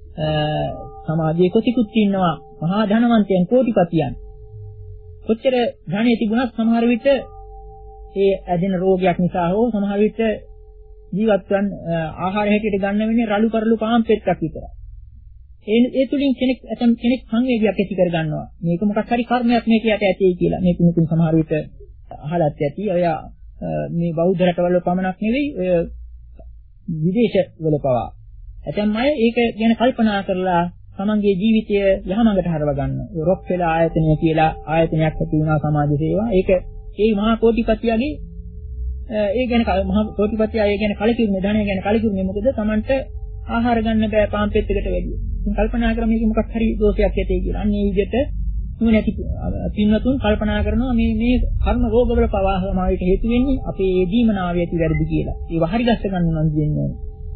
සමාජයේ කොටිකුත් ඉන්නවා මහා ධනවන්තයන් කෝටිපතියන්. කොච්චර ධනෙ තිබුණත් සමහර විට ඒ ඇදෙන රෝගයක් නිසා හෝ සමහර විට ජීවත් වන ආහාර හැටියට ගන්න වෙන්නේ රළු කරළු පාන් පෙත්තක් විතරයි. ඒ ඒ තුලින් කෙනෙක් ඇතම් කෙනෙක් සංවේගයක් ඇති කර ගන්නවා. මේක මොකක් හරි කර්මයක් මේක යට ඇතේ කියලා. මේ තුනුතුන් සමහර විට අහලත් ඇති. ඔය මේ බෞද්ධ රටවල පමණක් නෙවෙයි ඔය විදේශවල පවා ඇතම් අය ඒක ගැන කල්පනා කරලා තමන්ගේ ජීවිතය යහමඟට හරව ගන්න. රොක් වෙලා ආයතනය කියලා ආයතනයක් ඇති වුණා සමාජ සේවා. ඒක ඒ මහා කෝටිපතියගේ ඒ ගැන මහා කෝටිපතිය ඒ ගැන කලකිරුනේ ධනය ගැන කලකිරුනේ මොකද තමන්ට ආහාර ගන්න බෑ පාන් පෙත්තකට වැඩිය. ඉතින් කල්පනා කරා මේක මොකක් හරි දෝෂයක් ඇතේ කියලා. අන්න ඒ විදිහට නුවණැති පින්වතුන් කල්පනා කරනවා මේ මේ කර්ම රෝගවල පවා සමාජයට හේතු වෙන්නේ අපේ ඒ දීමනාවේ ඇති වැරදි කියලා. ඒක හරි දැස්ස ගන්න නම් දෙන්නේ.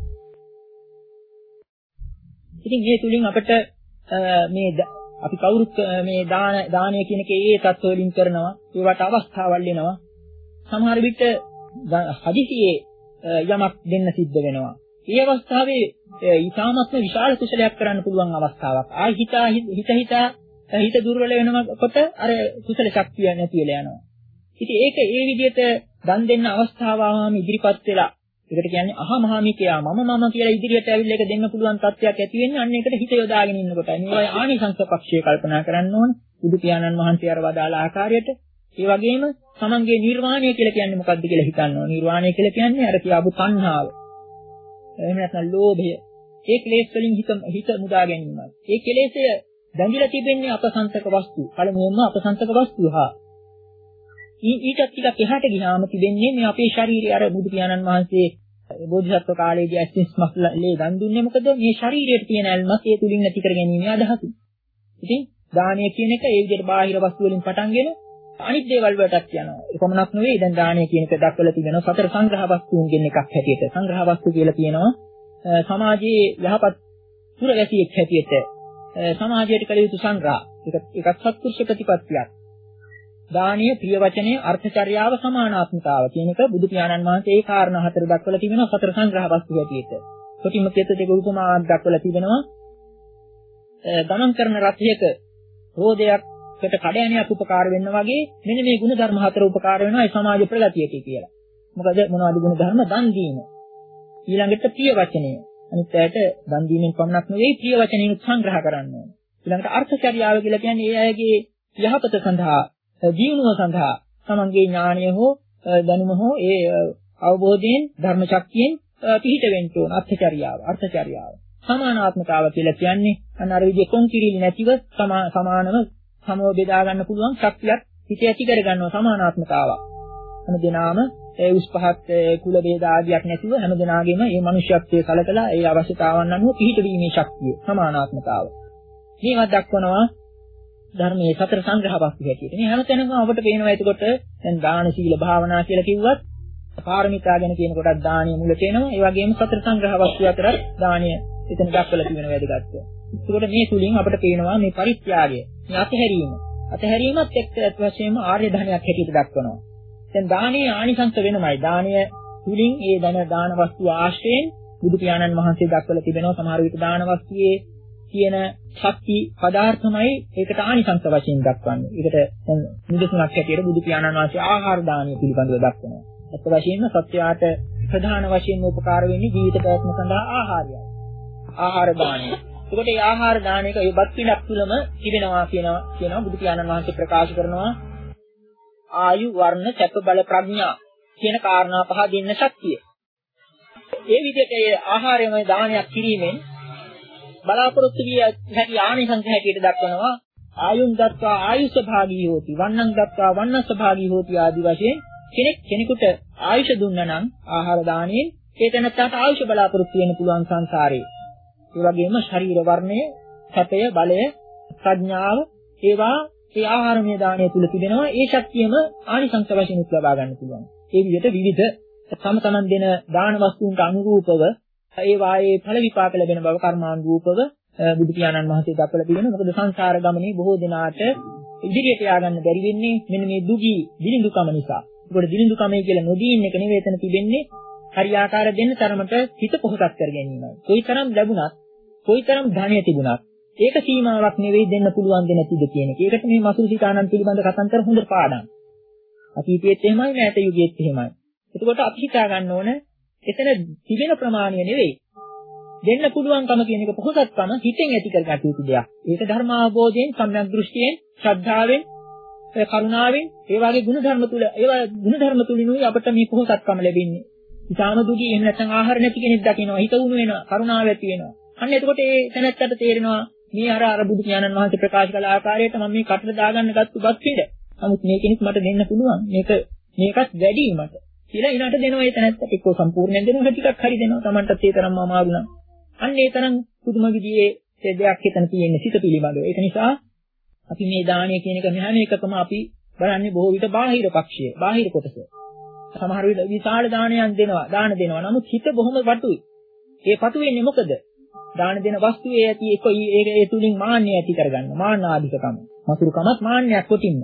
ඉතින් මේ තුලින් අපිට මේ අපි කවුරුත් මේ දාන දානය කියන එකේ ඒ தত্ত্ব වලින් කරනවා. ඒවට අවස්ථාවල් වෙනවා. සමහර විට හදිසියේ යමක් දෙන්න සිද්ධ වෙනවා. මේ අවස්ථාවේ ඊටාත්ම විශාල කුසලයක් කරන්න පුළුවන් අවස්ථාවක්. ආයි හිතා හිත හිතා හිත දුර්වල වෙනකොට අර කුසල ශක්තිය නැති වෙලා යනවා. ඉතින් ඒක ඒ විදිහට දන් දෙන්න අවස්ථාව ආවම ඉදිරිපත් වෙලා ඒකට කියන්නේ අහමහාමිකයා මම මම කියලා ඉදිරියට ඇවිල්ලා ඒක දෙන්න පුළුවන් තත්ත්වයක් ඇති වෙන්නේ අන්න ඒකට හිත යොදාගෙන ඉන්නකොටයි. මේවා ආනිසංස පක්ෂයේ කල්පනා කරන්න ඕන. බුදු පියාණන් වහන්සේ අර වදාළ ආකාරයට. ඒ වගේම තමන්ගේ නිර්වාණය කියලා කියන්නේ මොකක්ද කියලා හිතන්න ඕන. නිර්වාණය කියලා කියන්නේ අර කියාපු තණ්හාව. එහෙම නැත්නම් ලෝභය. ඒ ක්ලේශ වලින් හිත හිත මුදා ගැනීමයි. ඒ කෙලෙසය දැඳිලා තිබෙන්නේ අපසන්තක වස්තු. පළමුවෙන්ම අපසන්තක වස්තු හා ඊට ටිකක් එහාට ගියාම තිබෙන්නේ මේ අපේ ශරීරය අර බුදු පියාණන් වහන්සේ බෝධිසත්ව කාලයේදී ඇස්තිස් මස්ලේ දන් දුන්නේ මොකද මේ ශරීරයට තියෙන ඇල්මත් ඒ තුලින් නැති කර ගැනීම අදහස. ඉතින් දානය කියන එක ඒ විදිහට බාහිර වස්තු වලින් පටන්ගෙන අනිත් දේවල් වලටත් යනවා. ඒ පමණක් නෙවෙයි දැන් දානය කියන එක දක්වලා තිබෙනවා සතර සංග්‍රහ වස්තුන්ගෙන් එකක් හැටියට. සංග්‍රහ වස්තු කියලා කියනවා සමාජයේ යහපත් පුරවැසියෙක් හැටියට සමාජයට කළ යුතු සංග්‍රහ. ඒක එකක් සත්පුරුෂ ප්‍රතිපත්තියක්. දානීය ප්‍රිය වචනයේ අර්ථචර්යාව සමානාත්මතාව කියන එක බුදු පියාණන් වහන්සේ ඒ කාරණා හතර දක්වලා තිබෙනවා සතර සංග්‍රහ වස්තු හැටියට. කොටිම කෙතේක උපමාවක් දක්වලා තිබෙනවා. ගමන් කරන රථයක රෝදයකට කඩයණයක් උපකාර වෙන්න වගේ මෙන්න මේ ගුණ ධර්ම හතර උපකාර වෙනවා ඒ සමාජ ප්‍රගතියට කියලා. මොකද මොනවද ගුණ ධර්ම? දන් දීම. ඊළඟට ප්‍රිය වචනය. අනිත් පැයට දන් දීමෙන් පමණක් නෙවෙයි ප්‍රිය වචනින් සංග්‍රහ කරන්න ඕනේ. ඊළඟට අර්ථචර්යාව කියලා කියන්නේ ඒ අයගේ යහපත සඳහා ජීවණය සඳහා තමන්ගේ ඥානය හෝ දැනුම හෝ ඒ අවබෝධයෙන් ධර්ම ශක්තියෙන් පිහිට වෙන්න ඕන අර්ථචර්යාව අර්ථචර්යාව සමානාත්මතාව කියලා කියන්නේ අන්න අර විදිහේ කොන්කිරිලි නැතිව සමානව සමව බෙදා ගන්න පුළුවන් ශක්තියක් හිත ඇති කර ගන්නවා සමානාත්මතාවක් හැමදෙනාම ඒ උස් පහත් කුල ભેද ආදියක් නැතිව හැමදෙනාගේම මේ මනුෂ්‍යත්වයේ කලකලා ඒ අවශ්‍යතාවන් අනුව පිහිට වීමේ ශක්තිය සමානාත්මතාව මේවා දක්වනවා ධර්මයේ සතර සංග්‍රහ වස්තු හැටියට. මේ හැමතැනම අපට පේනවා එතකොට දැන් දාන සීල භාවනා කියලා කිව්වත් පාරමිතා ගැන කියන කොටත් දානිය මුලට එනවා. ඒ වගේම සතර සංග්‍රහ වස්තු අතරත් දානිය එතන දක්වලා තියෙන වැදගත්කම. ඒකෝට මේ තුලින් අපට පේනවා මේ පරිත්‍යාගය, මේ අතහැරීම. අතහැරීමත් එක්ක වශයෙන්ම ආර්ය ධනයක් හැටියට දක්වනවා. දැන් දානීය ආනිසංස වෙනමයි. දානීය තුලින් ඒ ධන දාන වස්තු ආශ්‍රයෙන් බුදු පියාණන් වහන්සේ දක්වලා තිබෙනවා සමහර විට දාන වස්තුවේ කියන ශක්ති පදාර්ථමයි ඒකට ආනිසංස වශයෙන් දක්වන්නේ. ඒකට නිදසුනක් හැටියට බුදු පියාණන් වහන්සේ ආහාර දානය පිළිබඳව දක්වනවා. අත් වශයෙන්ම සත්‍යයට ප්‍රධාන වශයෙන්ම උපකාර වෙන්නේ ජීවිත පැවැත්ම සඳහා ආහාරයයි. ආහාර දානය. ඒකට මේ ආහාර දානයක ඒ බත් පිටක් තුලම තිබෙනවා කියනවා කියනවා බුදු පියාණන් වහන්සේ ප්‍රකාශ කරනවා ආයු වර්ණ සැප බල ප්‍රඥා කියන කාරණා පහ දෙන්න ශක්තිය. ඒ විදිහට ඒ ආහාරයමයි දානයක් කිරීමෙන් බලාපොරොත්තු විය හැකි ආනිසංස හැටියට දක්වනවා ආයුන් දත්වා ආයුෂ භාගී හෝති වන්නං දත්වා වන්නස්ස භාගී හෝති ආදි වශයෙන් කෙනෙක් කෙනෙකුට ආයුෂ දුන්නා නම් ආහාර දාණයෙන් ඒ තැනට ආයුෂ බලාපොරොත්තු වෙන්න පුළුවන් සංසාරේ. ඒ වගේම ශරීර වර්ණය, සැපය, බලය, ප්‍රඥාව ඒවා ඒ ආහාරමය දාණය තුල තිබෙනවා. ඒ ශක්තියම ආනිසංස වශයෙන් ලබා ගන්න පුළුවන්. ඒ විදිහට විවිධ තම තමන් දෙන දාන වස්තුන්ට අනුරූපව ඒ වායේ ඵල විපාක ලැබෙන බව කර්මානුරූපව බුදු පියාණන් වහන්සේ දක්වලා තියෙනවා. මොකද සංසාර ගමනේ බොහෝ දෙනාට ඉදිරියට ය아가න්න බැරි වෙන්නේ මෙන්න මේ දුගී දිලිඳුකම නිසා. ඒකට දිලිඳුකමයි කියලා නොදීන් එක නෙවෙයි එතන තිබෙන්නේ හරියාකාර දෙන්න තරමට හිත පොහොසත් කර ගැනීමයි. කොයිතරම් ලැබුණත්, කොයිතරම් ධනය තිබුණත් ඒක සීමාවක් නෙවෙයි දෙන්න පුළුවන් දෙ නැතිද කියන එක. ඒකට මේ මසුරු සිතානන් පිළිබඳ කතන්තර හොඳ පාඩම්. අතීතයේත් එහෙමයි, නැත යුගයේත් එහෙමයි. එතකොට අපි හිතා ගන්න ඕන එතන තිබෙන ප්‍රමාණය නෙවෙයි දෙන්න පුළුවන්කම කියන එක පොහොසත්කම හිතෙන් ඇති කරගත යුතු දෙයක්. ඒක ධර්ම අවබෝධයෙන්, සම්‍යක් දෘෂ්ටියෙන්, ශ්‍රද්ධාවෙන්, කරුණාවෙන්, ඒ වගේ ගුණ ධර්ම තුල ඒවා ගුණ ධර්ම තුලිනුයි අපට මේ පොහොසත්කම ලැබෙන්නේ. ඊටාම දුගී එහෙම නැත්නම් ආහාර නැති කෙනෙක් දකිනවා, හිත උණු වෙනවා, කරුණාව ඇති වෙනවා. අන්න එතකොට ඒ තැනැත්තට තේරෙනවා මේ අර අර බුදු පියාණන් වහන්සේ ප්‍රකාශ කළ ආකාරයට මම මේ කටට දාගන්න ගත්තු බත් පිළ. නමුත් මේ කෙනෙක් මට දෙන්න පුළුවන්. මේක මේකත් වැඩි මට. කියලා ඊනට දෙනවා ඒ තැනැත්තට එක්ක සම්පූර්ණයෙන් දෙනවා ටිකක් හරි දෙනවා. Tamanටත් ඒ තරම්ම අමාරු නම්. අන්න ඒ තරම් පුදුම විදිහේ දෙයක් හිතන තියෙන්නේ සිත පිළිබඳව. ඒක නිසා අපි මේ දානය කියන එක හැම එකකම අපි බලන්නේ බොහෝ විට බාහිර පක්ෂය, බාහිර කොටස. සමහර විට විශාල දානයන් දෙනවා, දාන දෙනවා. නමුත් හිත බොහොම වටුයි. ඒ පටු වෙන්නේ මොකද? දාන දෙන වස්තුවේ ඇති එක ඒ තුලින් මාන්නය ඇති කරගන්න. මාන්න ආධිකකම. මසුරුකමත් මාන්නයක් කොටින්ම.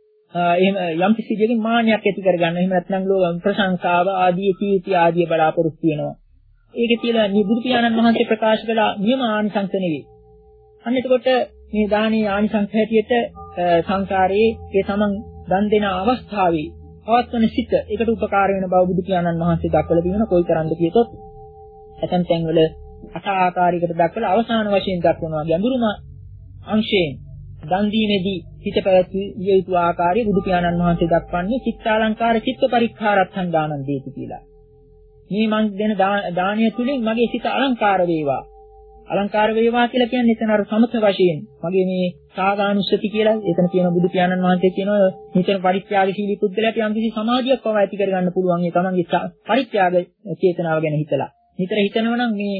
එහෙම යම් කිසි දෙයකින් මාන්නයක් ඇති කරගන්න. එහෙම නැත්නම් ලෝක ප්‍රශංසාව ආදී කීර්ති ආදී බලාපොරොත්තු වෙනවා. ඒකේ කියලා බුදු පියාණන් වහන්සේ ප්‍රකාශ කළ නියම ආනිසංස නෙවෙයි. අන්න එතකොට මේ දානීය ආනිසංස හැටියට සංසාරයේ ඒ තමන් දන් දෙන අවස්ථාවේ පවත්වන සිත ඒකට උපකාර වෙන බව බුදු පියාණන් වහන්සේ දක්වලා තියෙන කොයිතරම්ද කියතොත් ඇතන් තැන්වල අට ආකාරයකට දක්වලා අවසාන වශයෙන් දක්වනවා ගැඹුරුම අංශයෙන් දන් දීමේදී හිත පැවැත්විය යුතු ආකාරය බුදු පියාණන් වහන්සේ දක්වන්නේ චිත්තාලංකාර චිත්ත පරික්ඛාරත්තං දානං දේති කියලා. මේ මං දෙන දානය තුලින් මගේ සිත අලංකාර වේවා. අලංකාර වේවා කියලා කියන්නේ එතන අර සමත වශයෙන් මගේ මේ සාගානුස්සති කියලා එතන කියන බුදු පියාණන් වහන්සේ කියනවා නිතර පරිත්‍යාගශීලී පුද්ගලයාට යම්කිසි සමාධියක් පවා ඇති කරගන්න පුළුවන් ඒ තමන්ගේ පරිත්‍යාග චේතනාව ගැන හිතලා. නිතර හිතනවා නම් මේ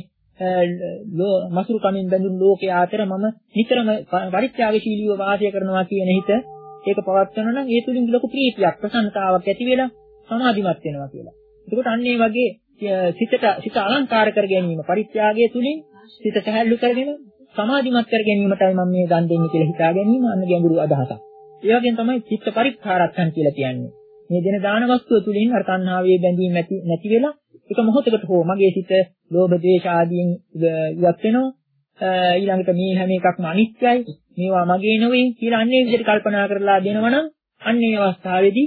මසුරු කමින් බැඳුණු ලෝකයේ අතර මම නිතරම පරිත්‍යාගශීලීව වාසය කරනවා කියන හිත ඒක පවත්වනවා නම් ඒ තුලින් ලොකු ප්‍රීතියක් ප්‍රසන්නතාවක් ඇති වෙලා සමාධිමත් වෙනවා කියලා. එතකොට අන්න ඒ වගේ සිතට සිත අලංකාර කර ගැනීම පරිත්‍යාගයේ තුලින් සිත සැහැල්ලු කරගෙන සමාධිමත් කර ගැනීමටයි මම මේ දන් දෙන්නේ කියලා හිතා ගැනීම අන්න ගැඹුරු අදහසක්. ඒ වගේම තමයි චිත්ත පරික්ඛාරත්තන් කියලා කියන්නේ. මේ දෙන දාන වස්තුව තුලින් අර තණ්හාවේ බැඳීම් නැති නැති වෙලා එක මොහොතකට හෝ මගේ සිත ලෝභ ද්වේෂ ආදීන් ඉවත් වෙනවා. ඊළඟට මේ හැම එකක්ම අනිත්‍යයි. මේවා මගේ නෙවෙයි කියලා අන්නේ විදිහට කල්පනා කරලා දෙනවනම් අන්නේ අවස්ථාවේදී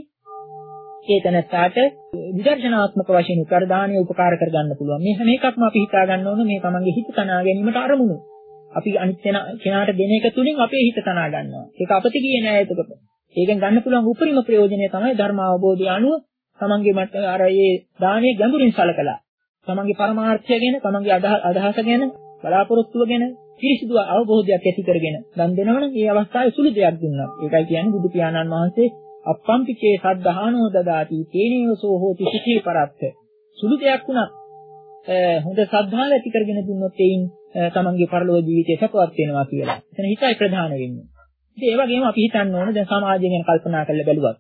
චේතනසාට විදර්ශනාත්මක වශයෙන් උපකාරදානිය උපකාර කරගන්න පුළුවන්. මේ හැම එකක්ම අපි හිතා ගන්න ඕන මේ තමන්ගේ හිත තනා ගැනීමට අරමුණු. අපි අනිත් කෙනාට දෙන එක තුලින් අපේ හිත තනා ගන්නවා. ඒක අපති ගියේ නෑ එතකොට. ඒකෙන් ගන්න පුළුවන් උපරිම ප්‍රයෝජනය තමයි ධර්ම අවබෝධය අනුව තමන්ගේ මත අර ඒ දානීය ගැඹුරින් සලකලා තමන්ගේ පරමාර්ථය ගැන, තමන්ගේ අදහස ගැන, බලාපොරොත්තුව ගැන පිරිසිදු අවබෝධයක් ඇති කරගෙන දන් දෙනවනම් ඒ අවස්ථාවේ සුළු දෙයක් දුන්නා. ඒකයි කියන්නේ බුදු පියාණන් වහන්සේ අප්පම්පිචේ සද්ධානෝ දදාති තේනේවසෝ හෝති සිතේ පරත්ත. සුළු දෙයක් වුණත් හොඳ ශ්‍රද්ධාව ඇති කරගෙන දුන්නොත් එයින් තමන්ගේ පරලෝක ජීවිතය සපවත් වෙනවා කියලා. එතන හිතයි ප්‍රධාන වෙන්නේ. ඉතින් ඒ වගේම අපි හිතන්න ඕන දැන් සමාජය ගැන කල්පනා කරලා බැලුවත්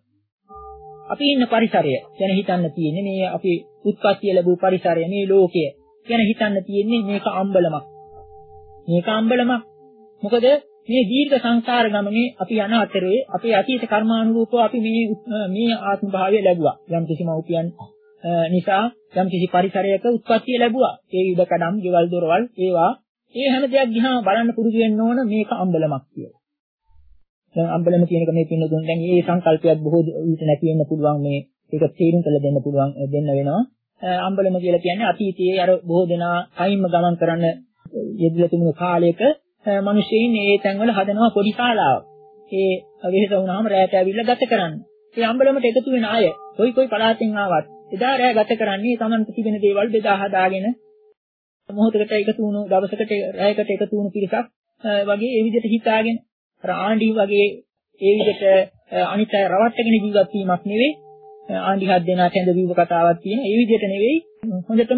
අපි ඉන්න පරිසරය ගැන හිතන්න තියෙන්නේ මේ අපි උත්පත්ති ලැබූ පරිසරය මේ ලෝකය ගැන හිතන්න තියෙන්නේ මේක අම්බලමක්. මේක අම්බලමක්. මොකද මේ දීර්ඝ සංසාර ගමනේ අපි යන අතරේ අපේ අතීත කර්මානුරූපව අපි මේ මේ ආත්ම භාවය ලැබුවා. යම් කිසි මව්පියන් නිසා යම් කිසි පරිසරයක උත්පත්ති ලැබුවා. ඒ ඉඩකඩම්, ගෙවල් දොරවල් ඒවා ඒ හැම දෙයක් දිහා බලන්න පුරුදු වෙන්න ඕන මේක අම්බලමක් කියලා. දැන් අම්බලම කියන එක මේ පින්න දුන්න දැන් මේ සංකල්පයක් බොහෝ විට නැති වෙන්න පුළුවන් මේ ඒක තේරුම් කරලා දෙන්න පුළුවන් දෙන්න වෙනවා. අම්බලම කියලා කියන්නේ අතීතයේ අර බොහෝ දෙනා කයින්ම ගමන් කරන්න යෙදලා තිබුණු කාලයක මිනිස්සුන් මේ තැන්වල හදනවා පොඩි ශාලාවක්. ඒ වෙහෙස වුණාම රැයට ඇවිල්ලා ගත කරන්න. ඒ අම්බලමට එකතු වෙන අය කොයි කොයි පළාතෙන් ආවත් එදා රැය ගත කරන්නේ Tamanට තිබෙන දේවල් බෙදා හදාගෙන මොහොතකට එකතු වුණු දවසකට රැයකට එකතු වුණු පිරිසක් වගේ ඒ විදිහට හිතාගෙන අර ආණ්ඩි වගේ ඒ විදිහට අනිත් අය රවට්ටගෙන ජීවත් වීමක් නෙවෙයි. ආණ්ඩි හත් දෙනා කැඳ වීම කතාවක් තියෙන. ඒ විදිහට නෙවෙයි. හොඳටම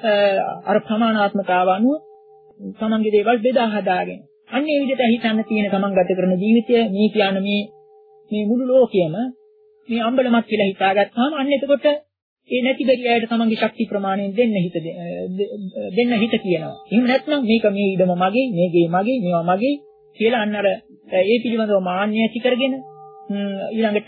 අර ප්‍රමාණාත්මකව අනුව තමන්ගේ දේවල් බෙදා හදාගෙන. අන්න ඒ විදිහට හිතන්න තියෙන තමන් ගත කරන ජීවිතය මේ කියන මේ මේ මුළු ලෝකයම මේ අම්බලමක් කියලා හිතාගත්තාම අන්න එතකොට ඒ නැති බැරි අයට තමන්ගේ ශක්ති ප්‍රමාණයෙන් දෙන්න හිත දෙන්න හිත කියනවා. එහෙම නැත්නම් මේක මේ ඉඩම මගේ, මේ ගේ මගේ, මේවා මගේ කියලා අන්න අර ඒ පිළිබඳව මාන්නය ඇති කරගෙන ඊළඟට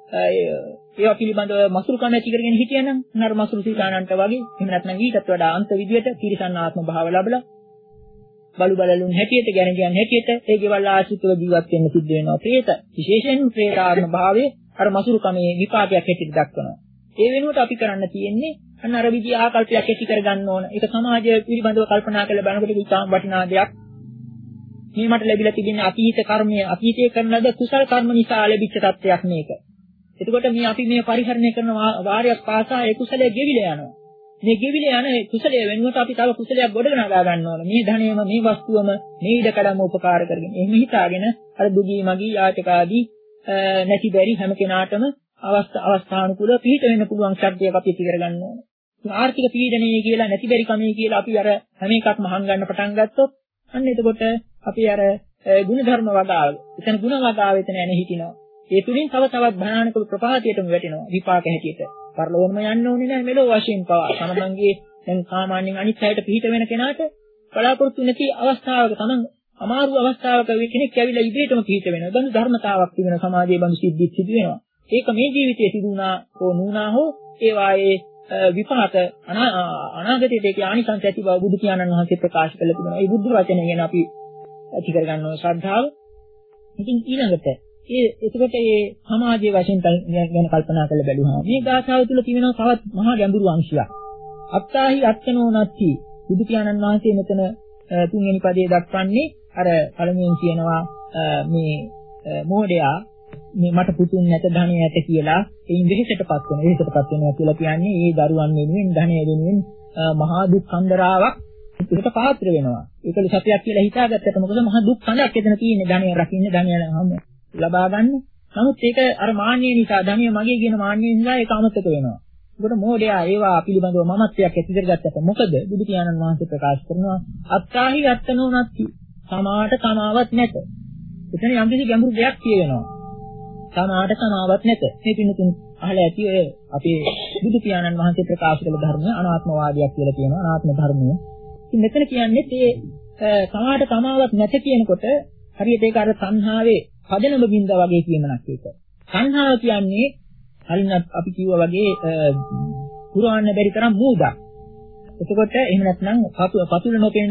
ඒවා පිළිබඳව මසුරුකම ඇති කරගෙන හිටියනම් නර මසුරු සීතානන්ට වගේ එහෙම නැත්නම් ඊටත් වඩා අන්ත විදියට තිරසන් ආත්ම භාව ලැබලා බලු බලලුන් හැටියට ගැන ගියන් හැටියට ඒ ගෙවල් ආශ්‍රිතව ජීවත් වෙන්න සිද්ධ වෙනවා. പ്രേත විශේෂයෙන් പ്രേත ආත්ම භාවයේ අර මසුරුකමේ විපාකයක් හැටියට දක්වනවා. ඒ වෙනුවට අපි කරන්න තියෙන්නේ අන්න අර විදිහ ආකල්පයක් ඇති කරගන්න ඕන. ඒක සමාජය පිළිබඳව කල්පනා කරලා බලනකොට ඉතාම වටිනා දෙයක්. මේ මට ලැබිලා තිබෙන අතීත කර්මය අතීතයේ කරන ලද කුසල කර්ම නිසා ලැබිච්ච තත්ත්වයක් මේක. එතකොට මේ අපි මේ පරිහරණය කරන වාරයක් පාසා ඒ කුසලයේ ගෙවිලා යනවා. මේ ගෙවිලා යන කුසලයේ වෙනුවට අපි තව කුසලයක් ගොඩ නගා ගන්න ඕන. මේ ධනෙම මේ වස්තුවම මේ ඉඩකඩම උපකාර කරගෙන. එහෙම හිතාගෙන අර දුගී මගී යාචක ආදී නැති බැරි හැම කෙනාටම අවස්ථා අවස්ථානුකූලව පිළිට වෙන්න පුළුවන් ශබ්දයක් අපි ඉති කරගන්න ඕන. ආර්ථික පීඩනය කියලා නැති බැරි කමේ කියලා අපි අර හැම එකක්ම හංගන්න පටන් ගත්තොත් අන්න එතකොට අපි අර ගුණධර්ම වගාව, එතන ගුණ වගාව එතන එන හිටිනවා. ඒ තුලින් තව තවත් භයානක ප්‍රපාතයටම වැටෙනවා විපාක හැටියට. පරලෝකම යන්න ඕනේ නැහැ මෙලෝ වශයෙන් පවා. තමන්ගේ දැන් සාමාන්‍යයෙන් අනිත් අයට පිළිට වෙන කෙනාට බලාපොරොත්තු නැති අවස්ථාවක තමන් අමාරු අවස්ථාවක කෙනෙක් ඇවිල්ලා ඉබේටම පිළිට වෙනවා. බඳු ධර්මතාවක් තිබෙන සමාජයේ බඳු සිද්ධිත් සිදු වෙනවා. ඒක මේ ජීවිතයේ සිදු වුණා හෝ නුණා හෝ ඒවායේ විපාක අනාගතයේ ඒකේ ආනිසංස ඇති බව බුදු පියාණන් වහන්සේ ප්‍රකාශ කළා තිබෙනවා. ඒ බුද්ධ වචනය ගැන අපි ඇති කරගන්න ඕන ශ්‍රද්ධාව. ඉතින් ඊළඟට ඒ එතකොට මේ සමාජයේ වශයෙන් ගැන කල්පනා කරලා බැලුවහම මේ ගාථාව තුළ තියෙනවා තවත් මහා ගැඹුරු අංශයක්. අත්තාහි අත්තනෝ නත්ති. බුදු පියාණන් වහන්සේ මෙතන තුන්වෙනි පදයේ දක්වන්නේ අර පළමුවෙන් කියනවා මේ මෝඩයා මේ මට පුතුන් නැත ධනෙ නැත කියලා එයින් වෙහෙසටපත් වෙන වෙහෙසටපත් වෙනවා කියලා කියන්නේ ඒ දරුවන් වෙනුවෙන් ධනෙ වෙනුවෙන් මහා දුක් කන්දරාවක් ඒකට පාත්‍ර වෙනවා. ඒකල සත්‍යයක් කියලා හිතාගත්තට මොකද මහා දුක් කඳක් එතන තියෙන්නේ ධනෙ රකින්න ධනෙ හැම ලබා ගන්න. නමුත් ඒක අර මාන්නය නිසා ධනෙ මගේ කියන මාන්නය නිසා ඒක අමතක වෙනවා. ඒකට මෝඩයා ඒවා පිළිබඳව මමත්වයක් ඇති කරගත්තට මොකද බුදු පියාණන් වහන්සේ ප්‍රකාශ කරනවා අත්තාහි අත්තනෝ නැති සමාට සමාවක් නැත. එතන යම් කිසි ගැඹුරු දෙයක් කියවෙනවා. සමාට සමාවක් නැත. මේ පින්තුන් අහලා ඇති ඔය අපේ බුදු පියාණන් වහන්සේ ප්‍රකාශ කළ ධර්මය අනාත්මවාදයක් කියලා කියනවා. අනාත්ම ධර්මය. ඉතින් මෙතන කියන්නේ මේ සමාට සමාවක් නැත කියනකොට හරියට ඒක අර සංහාවේ පදනම බින්දා වගේ කියමනක් ඒක. සංහාව කියන්නේ හරියට අපි කිව්වා වගේ පුරවන්න බැරි තරම් මූදක්. එතකොට එහෙම නැත්නම් පතුල නොපෙන්න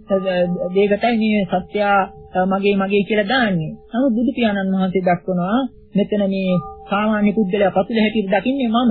දෙයකටයි මේ සත්‍ය මගේ මගේ කියලා දාන්නේ. නමුත් බුදු පියාණන් වහන්සේ දක්වනවා මෙතන මේ සාමාන්‍ය පුද්ගලයා පතුල හැටියට දකින්නේ මම.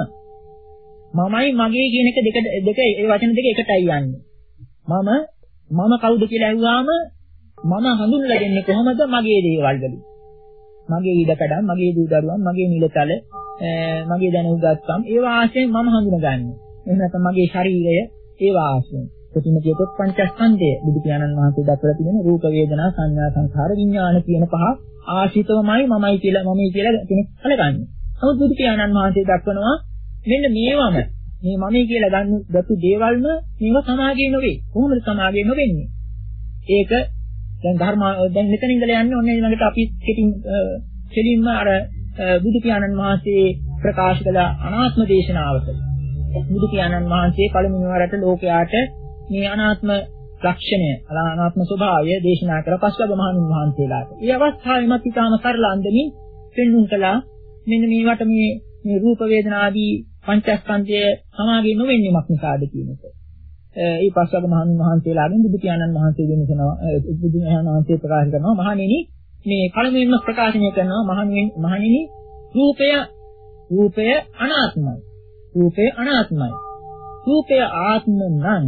මමයි මගේ කියන එක දෙක දෙක ඒ වචන දෙක එකටයි යන්නේ. මම මම කවුද කියලා අහුවාම මම හඳුන්වලා දෙන්නේ කොහොමද මගේ දේවල් වලින්. මගේ ඊඩකඩම්, මගේ දූ දරුවන්, මගේ නිලතල, මගේ දැනුගත්කම් ඒවා ආශ්‍රයෙන් මම හඳුනගන්නේ. එහෙම නැත්නම් මගේ ශරීරය ඒවා ආශ්‍රයෙන්. කොටිම කියතොත් පංචස්කන්ධය බුදු පියාණන් වහන්සේ දක්වලා තිබෙන රූප වේදනා සංඥා සංඛාර විඥාන කියන පහ ආශ්‍රිතවමයි මමයි කියලා මමයි කියලා කෙනෙක් හලගන්නේ. නමුත් බුදු පියාණන් වහන්සේ දක්වනවා මෙන්න මේවම මේ මමයි කියලා ගන්න දතු දේවල්ම මේවා සමාගයේ නොවේ. කොහොමද සමාගයේ නොවෙන්නේ? ඒක දැන් ධර්ම දැන් මෙතන ඉඳලා යන්නේ ඔන්න ඊළඟට අපි කෙටින් කෙලින්ම අර බුදු පියාණන් වහන්සේ ප්‍රකාශ කළ අනාත්ම දේශනාවක බුදු පියාණන් වහන්සේ පළමුව වරට ලෝකයාට මේ අනාත්ම ලක්ෂණය අනාත්ම ස්වභාවය දේශනා කළ පස්වග මහණුන් වහන්සේලාට. ඒ අවස්ථාවේමත් ඊටාම සරල අන්දමින් පෙන්වුම් කළා මෙන්න මේවට මේ මේ රූප වේදනා ආදී පංචස්කන්ධය සමාගයේ නොවෙන්නේ මක් නිසාද කියන එක. ඒ පස්වග මහණුන් වහන්සේලාගෙන් බුදු පියාණන් වහන්සේ දෙනසනවා බුදු වහන්සේ ප්‍රකාශ කරනවා මහණෙනි මේ පළමුවෙන්ම ප්‍රකාශනය කරනවා මහණෙනි මහණෙනි රූපය රූපය අනාත්මයි. රූපය අනාත්මයි. රූපය ආත්ම නම්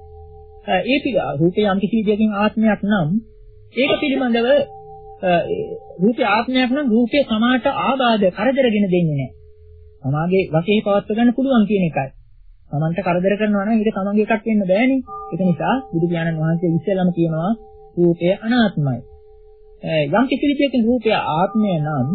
ඒ පිළ රූපය යම් කිසි දෙයකින් ආත්මයක් නම් ඒක පිළිබඳව රූපය ආත්මයක් නම් රූපය සමාට ආබාධ කරදරගෙන දෙන්නේ නැහැ. සමාගේ වශයෙන් පවත්ව ගන්න පුළුවන් කියන එකයි. Tamanta කරදර කරනවා නම් ඒක තමන්ගේ එකක් වෙන්න බෑනේ. ඒක නිසා බුදු පියාණන් වහන්සේ ඉස්සෙල්ලාම කියනවා රූපය අනාත්මයි. යම් කිසි දෙයකින් රූපය ආත්මය නම්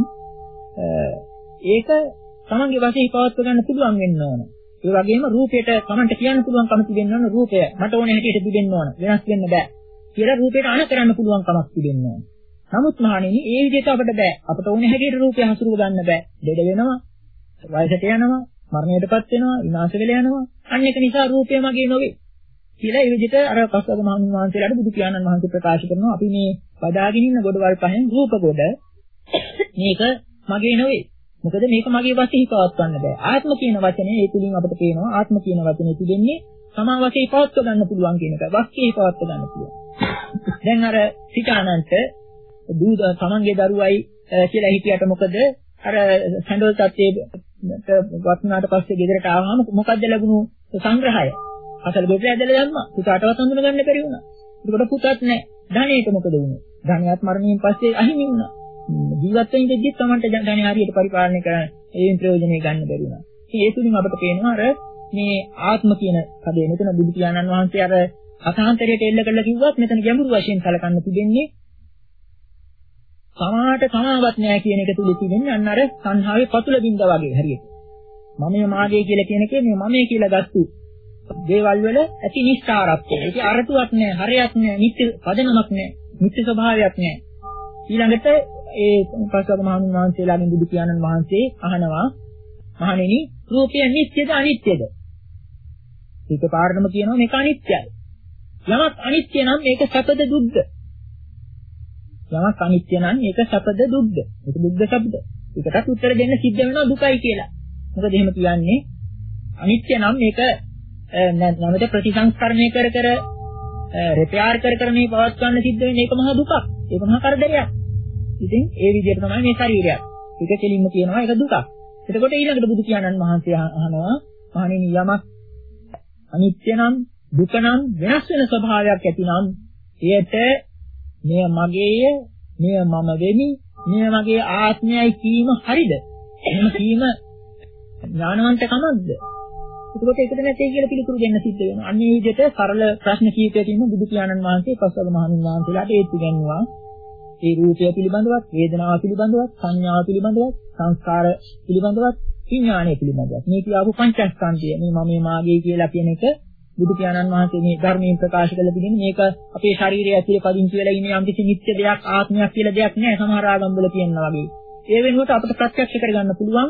ඒක තමන්ගේ වශයෙන් පවත්ව ගන්න පුළුවන් වෙන්න ඕන. ඒ වගේම රූපයට තමන්ට කියන්න පුළුවන්කම තිබෙන්න ඕන රූපය මට ඕන හැටියට තිබෙන්න ඕන. වෙනස් වෙන්න බෑ. කියලා රූපයට අණ කරන්න පුළුවන්කමක් තිබෙන්න ඕන. නමුත් මහණෙනි ඒ විදිහට අපිට බෑ. අපට ඕන හැටියට රූපය හසුරුව ගන්න බෑ. දෙඩ වෙනවා. වයසට යනවා. මරණයටපත් වෙනවා. විනාශ වෙලා යනවා. අන්න ඒක නිසා රූපය මගේ නොවේ. කියලා ඒ විදිහට අර පස්වග මහණුන් වහන්සේලාට බුදු පියාණන් වහන්සේ ප්‍රකාශ කරනවා අපි මේ බදාගෙන ඉන්න ගොඩවල් පහෙන් රූප ගොඩ මේක මගේ නොවේ. මොකද මේක මගේ වශයෙන් පවත්වන්න බෑ. ආත්ම කියන වචනේ ඒ තුලින් අපිට පේනවා ආත්ම කියන වචනේ තිබෙන්නේ තමා වශයෙන් පවත්ව ගන්න පුළුවන් කියන එක. වස්තුවේ පවත්ව ගන්න පුළුවන්. දැන් අර සිතානන්ත දූ තමන්ගේ දරුවයි කියලා හිතියට මොකද අර සැඬොල් තත්ත්වයට වත්නාට පස්සේ ගෙදරට ආවම මොකද්ද ලැබුණු සංග්‍රහය? අසල බෙද ඇදලා දැම්මා. පුතාටවත් හඳුන ගන්න බැරි වුණා. ඒකට පුතත් නැහැ. ධනෙට මොකද වුනේ? ධනියත් මරණයෙන් පස්සේ අහිමි වුණා. ජීවත් වෙන ඉඳිත් තමන්ට ධනෙ හරියට පරිපාලනය කරන්න ඒෙන් ප්‍රයෝජනෙ ගන්න බැරි වුණා. ඉතින් ඒ තුලින් අපිට පේනවා අර මේ ආත්ම කියන පදේ මෙතන බුදු පියාණන් වහන්සේ අර අසාන්තරයට එල්ල කරලා කිව්වත් මෙතන ගැඹුරු වශයෙන් සැලකන්න තිබෙන්නේ සමාට සමාවත් නැහැ කියන එක තුල තිබෙන්නේ අන්න අර සංහාවේ පතුල බින්ද වගේ හරියට. මමයේ මාගේ කියලා කියන එකේ මේ මමයේ කියලා ගත්තු දේවල් වල ඇති නිස්සාරත්වය. ඒක අරටුවක් නැහැ, හරයක් නැහැ, නිත්‍ය පදනමක් නැහැ, නිත්‍ය ස්වභාවයක් නැහැ. ඊළඟට ඒ පස්වග මහණුන් වහන්සේලාගෙන් බුදු පියාණන් වහන්සේ අහනවා මහණෙනි රූපය නිත්‍යද අනිත්‍යද? ඒක පාරණම කියනවා මේක අනිත්‍යයි. යමක් අනිත්‍ය නම් ඒක සැපද දුක්ද? යමක් අනිත්‍ය නම් ඒක සැපද දුක්ද? ඒක දුක්ද සැපද? ඒකටත් උත්තර දෙන්න සිද්ධ වෙනවා දුකයි කියලා. මොකද එහෙම කියන්නේ අනිත්‍ය නම් මේක නැමෙත ප්‍රතිසංස්කරණය කර කර රිපෙයාර් කර කර මේ පවත් ගන්න සිද්ධ වෙන්නේ ඒක මහා දුකක්. ඒක මහා කරදරයක්. ඉතින් ඒ විදිහට තමයි මේ ශරීරයත්. ඒක කෙලින්ම කියනවා ඒක දුකක්. එතකොට ඊළඟට බුදු පියාණන් වහන්සේ අහනවා මහණෙනි යමක් අනිත්‍ය නම් දුක නම් වෙනස් වෙන ස්වභාවයක් ඇතිනම් එයට මෙය මගේය, මෙය මම වෙමි, මෙය මගේ ආත්මයයි කීම හරිද? එහෙම කීම ඥානවන්තකමක්ද? එතකොට ඒකට නැtei කියලා පිළිතුරු දෙන්න සිද්ධ වෙනවා. අන්න මේ විදිහට සරල ප්‍රශ්න කීපයකින්ම බුදු පියාණන් වහන්සේ පස්වග මහණුන් වහන්සේලාට ඒත් ඉගන්වුවා. ඒ රූපය පිළිබඳවත්, වේදනාව පිළිබඳවත්, සංඥාව පිළිබඳවත්, සංස්කාර පිළිබඳවත්, විඥානය පිළිබඳවත්. මේ කියවපු පංචස්කන්ධය මේ මම මේ මාගේ කියලා කියන එක බුදු පියාණන් වහන්සේ මේ ධර්මයෙන් ප්‍රකාශ කළ තිබෙන්නේ මේක අපේ ශරීරය ඇතුලේ පදිංචි වෙලා ඉන්නේ යම් කිසි නිත්‍ය දෙයක්, ආත්මයක් කියලා දෙයක් නෑ සමහර ආගම්වල කියනවා වගේ. ඒ වෙනුවට අපිට ප්‍රත්‍යක්ෂ කරගන්න පුළුවන්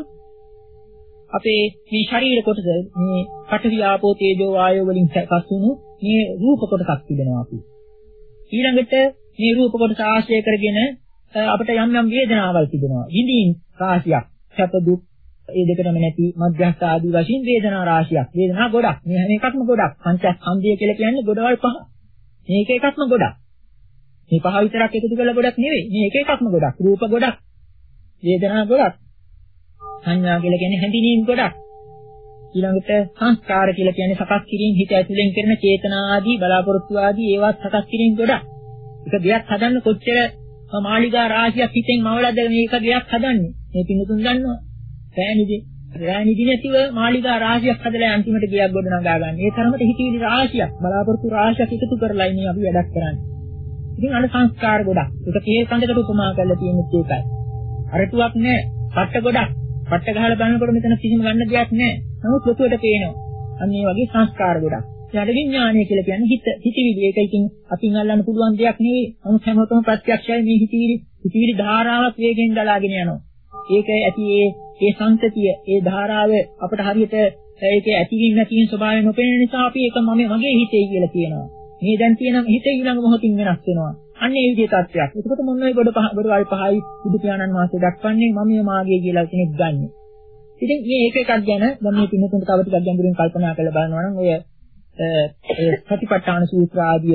අපේ මේ ශරීර කොටස මේ පඨවි ආපෝ තේජෝ වායෝ වලින් සකස් වුණු මේ රූප කොටසක් තිබෙනවා අපි. ඊළඟට මේ රූප කොටස ආශ්‍රය කරගෙන අපිට යම් යම් වේදනාවල් තිබෙනවා. විඳින් රාශියක්, සැප දුක් ඒ දෙකම නැති මධ්‍යස්ථ ආදී වශයෙන් වේදනා රාශියක්. වේදනා ගොඩක්. මේ හැම එකක්ම ගොඩක්. පංචස්කන්ධය කියලා කියන්නේ ගොඩවල් පහ. මේක එකක්ම ගොඩක්. මේ පහ විතරක් එකතු කරලා ගොඩක් නෙවෙයි. මේ එක එකක්ම ගොඩක්. රූප ගොඩක්. වේදනා ගොඩක්. සංඥා කියලා කියන්නේ හැඳිනීම් ගොඩක්. ඊළඟට සංස්කාර කියලා කියන්නේ සකස් කිරීම හිත ඇතුලෙන් කරන චේතනා ආදී බලාපොරොත්තු ආදී ඒවත් සකස් කිරීම ගොඩක්. එක දෙයක් හදන්න කොච්චර මාලිගා රාශියක් හිතෙන් මවලද මේක දෙයක් හදන්නේ. මේ පින්තුන් දන්නවා. රෑනිදි රෑනිදි නැතිව මාලිගා රාශියක් හදලා අන්තිමට ගියක් ගොඩ නගා ගන්න. ඒ තරමට හිතවිලි රාශියක් බලාපොරොත්තු රාශියක් එකතු කරලා ඉන්නේ අපි වැඩක් කරන්නේ. ඉතින් අර සංස්කාර ගොඩක්. ඒක කේ කඳකට උපමා කරලා තියෙන්නේ ඒකයි. අරටුවක් නෑ. පට්ට ගොඩක්. පට්ට ගහලා බලනකොට මෙතන කිසිම ගන්න දෙයක් නෑ. නමුත් ලොකුවට පේනවා. අන්න ඒ වගේ සංස්කාර ගොඩක්. ඊට විඥානය කියලා කියන්නේ හිත හිතවිලි. ඒක ඉතින් අපින් අල්ලන්න පුළුවන් දෙයක් නෙවෙයි. නමුත් හැමෝටම ප්‍රත්‍යක්ෂයි මේ හිතවිලි. හිතවිලි ධාරාවක් වේගෙන් ගලාගෙන යනවා. ඒක ඇති ඒ ඒ සංතතිය, ඒ ධාරාව අපට හරියට ඒකේ ඇතිවීම නැතිවීම ස්වභාවය නොපෙනෙන නිසා අපි ඒක මම මගේ හිතේ කියලා කියනවා. මේ දැන් තියෙන හිතේ ඊළඟ මොහොතින් වෙනස් වෙනවා. අන්න ඒ විදිහේ තත්ත්වයක්. ඒකට මොනවායි ගොඩ පහ ගොඩවල් පහයි බුදු පියාණන් වහන්සේ දක්වන්නේ මම මාගේ කියලා කෙනෙක් ගන්න. ඉතින් මේ එක එකක් ගැන දැන් මේ පින්නතුන්ට තව ටිකක් ගැඹුරින් කල්පනා කරලා බලනවා නම් ඔය ඒ සතිපට්ඨාන සූත්‍ර ආදී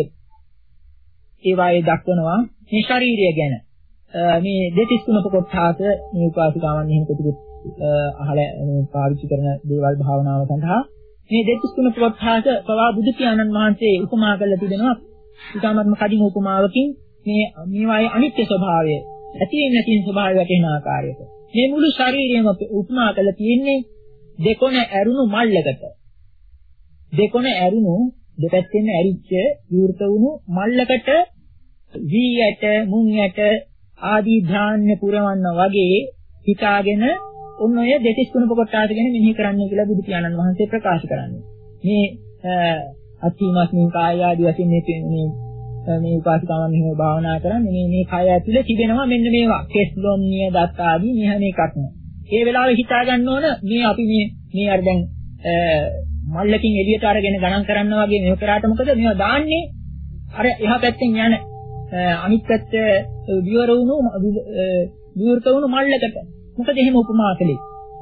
ඒවායේ දක්වනවා මේ ශාරීරිය ගැන. මේ දෙතිස් තුනක කොටස මේ උපාසිකාවන් එහෙම කෙටිකුත් අහලා මේ පාවිච්චි කරන දේවල් භාවනාව සඳහා මේ දෙතිස් තුනක කොටස පවා බුදු පියාණන් වහන්සේ උපමා කරලා තිබෙනවා. ඊටාත්ම කඩින උපමාවකින් මේ මේවායේ අනිත්‍ය ස්වභාවය, ඇති වෙන නැති ස්වභාවය වැටෙන ආකාරයට. මේ මුළු ශරීරයම උපමා කරලා තියෙන්නේ දෙකොණ ඇරුණු මල්ලකට. දෙකොණ ඇරුණු දෙපැත්තෙන් ඇරිච්ච විවෘත වුණු මල්ලකට වී ඇට, මුං ඇට ආදී ධාන්‍ය පුරවන්න වගේ හිතාගෙන ඔන්න ඔය දෙතිස් තුනක කොටස ගැන මෙනෙහි කරන්න කියලා බුදු පියාණන් වහන්සේ ප්‍රකාශ කරන්නේ. මේ අත්ීමස්මින් කාය ආදී වශයෙන් මේ මේ මේ උපාසිකාවන් මෙහෙම භාවනා කරන්නේ මේ මේ කය ඇතුලේ තිබෙනවා මෙන්න මේවා. කෙස් ලොම් නිය දත් ආදී මේ හැම එකක්ම. ඒ වෙලාවේ හිතා ගන්න ඕන මේ අපි මේ මේ අර දැන් මල්ලකින් එළියට අරගෙන ගණන් කරන්න වගේ මේක කරාට මොකද මේවා දාන්නේ අර එහා පැත්තෙන් යන අනිත් පැත්ත විවර වුණු විවෘත වුණු මල්ලකට. මොකද එහෙම උපමා කළේ?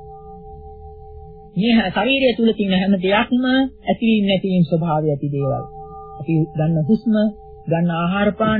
මේ ශරීරය තුල තියෙන හැම දෙයක්ම ඇතිවීම නැතිවීම ස්වභාවය ඇති දේවල්. අපි ගන්න හුස්ම, ගන්න ආහාර පාන,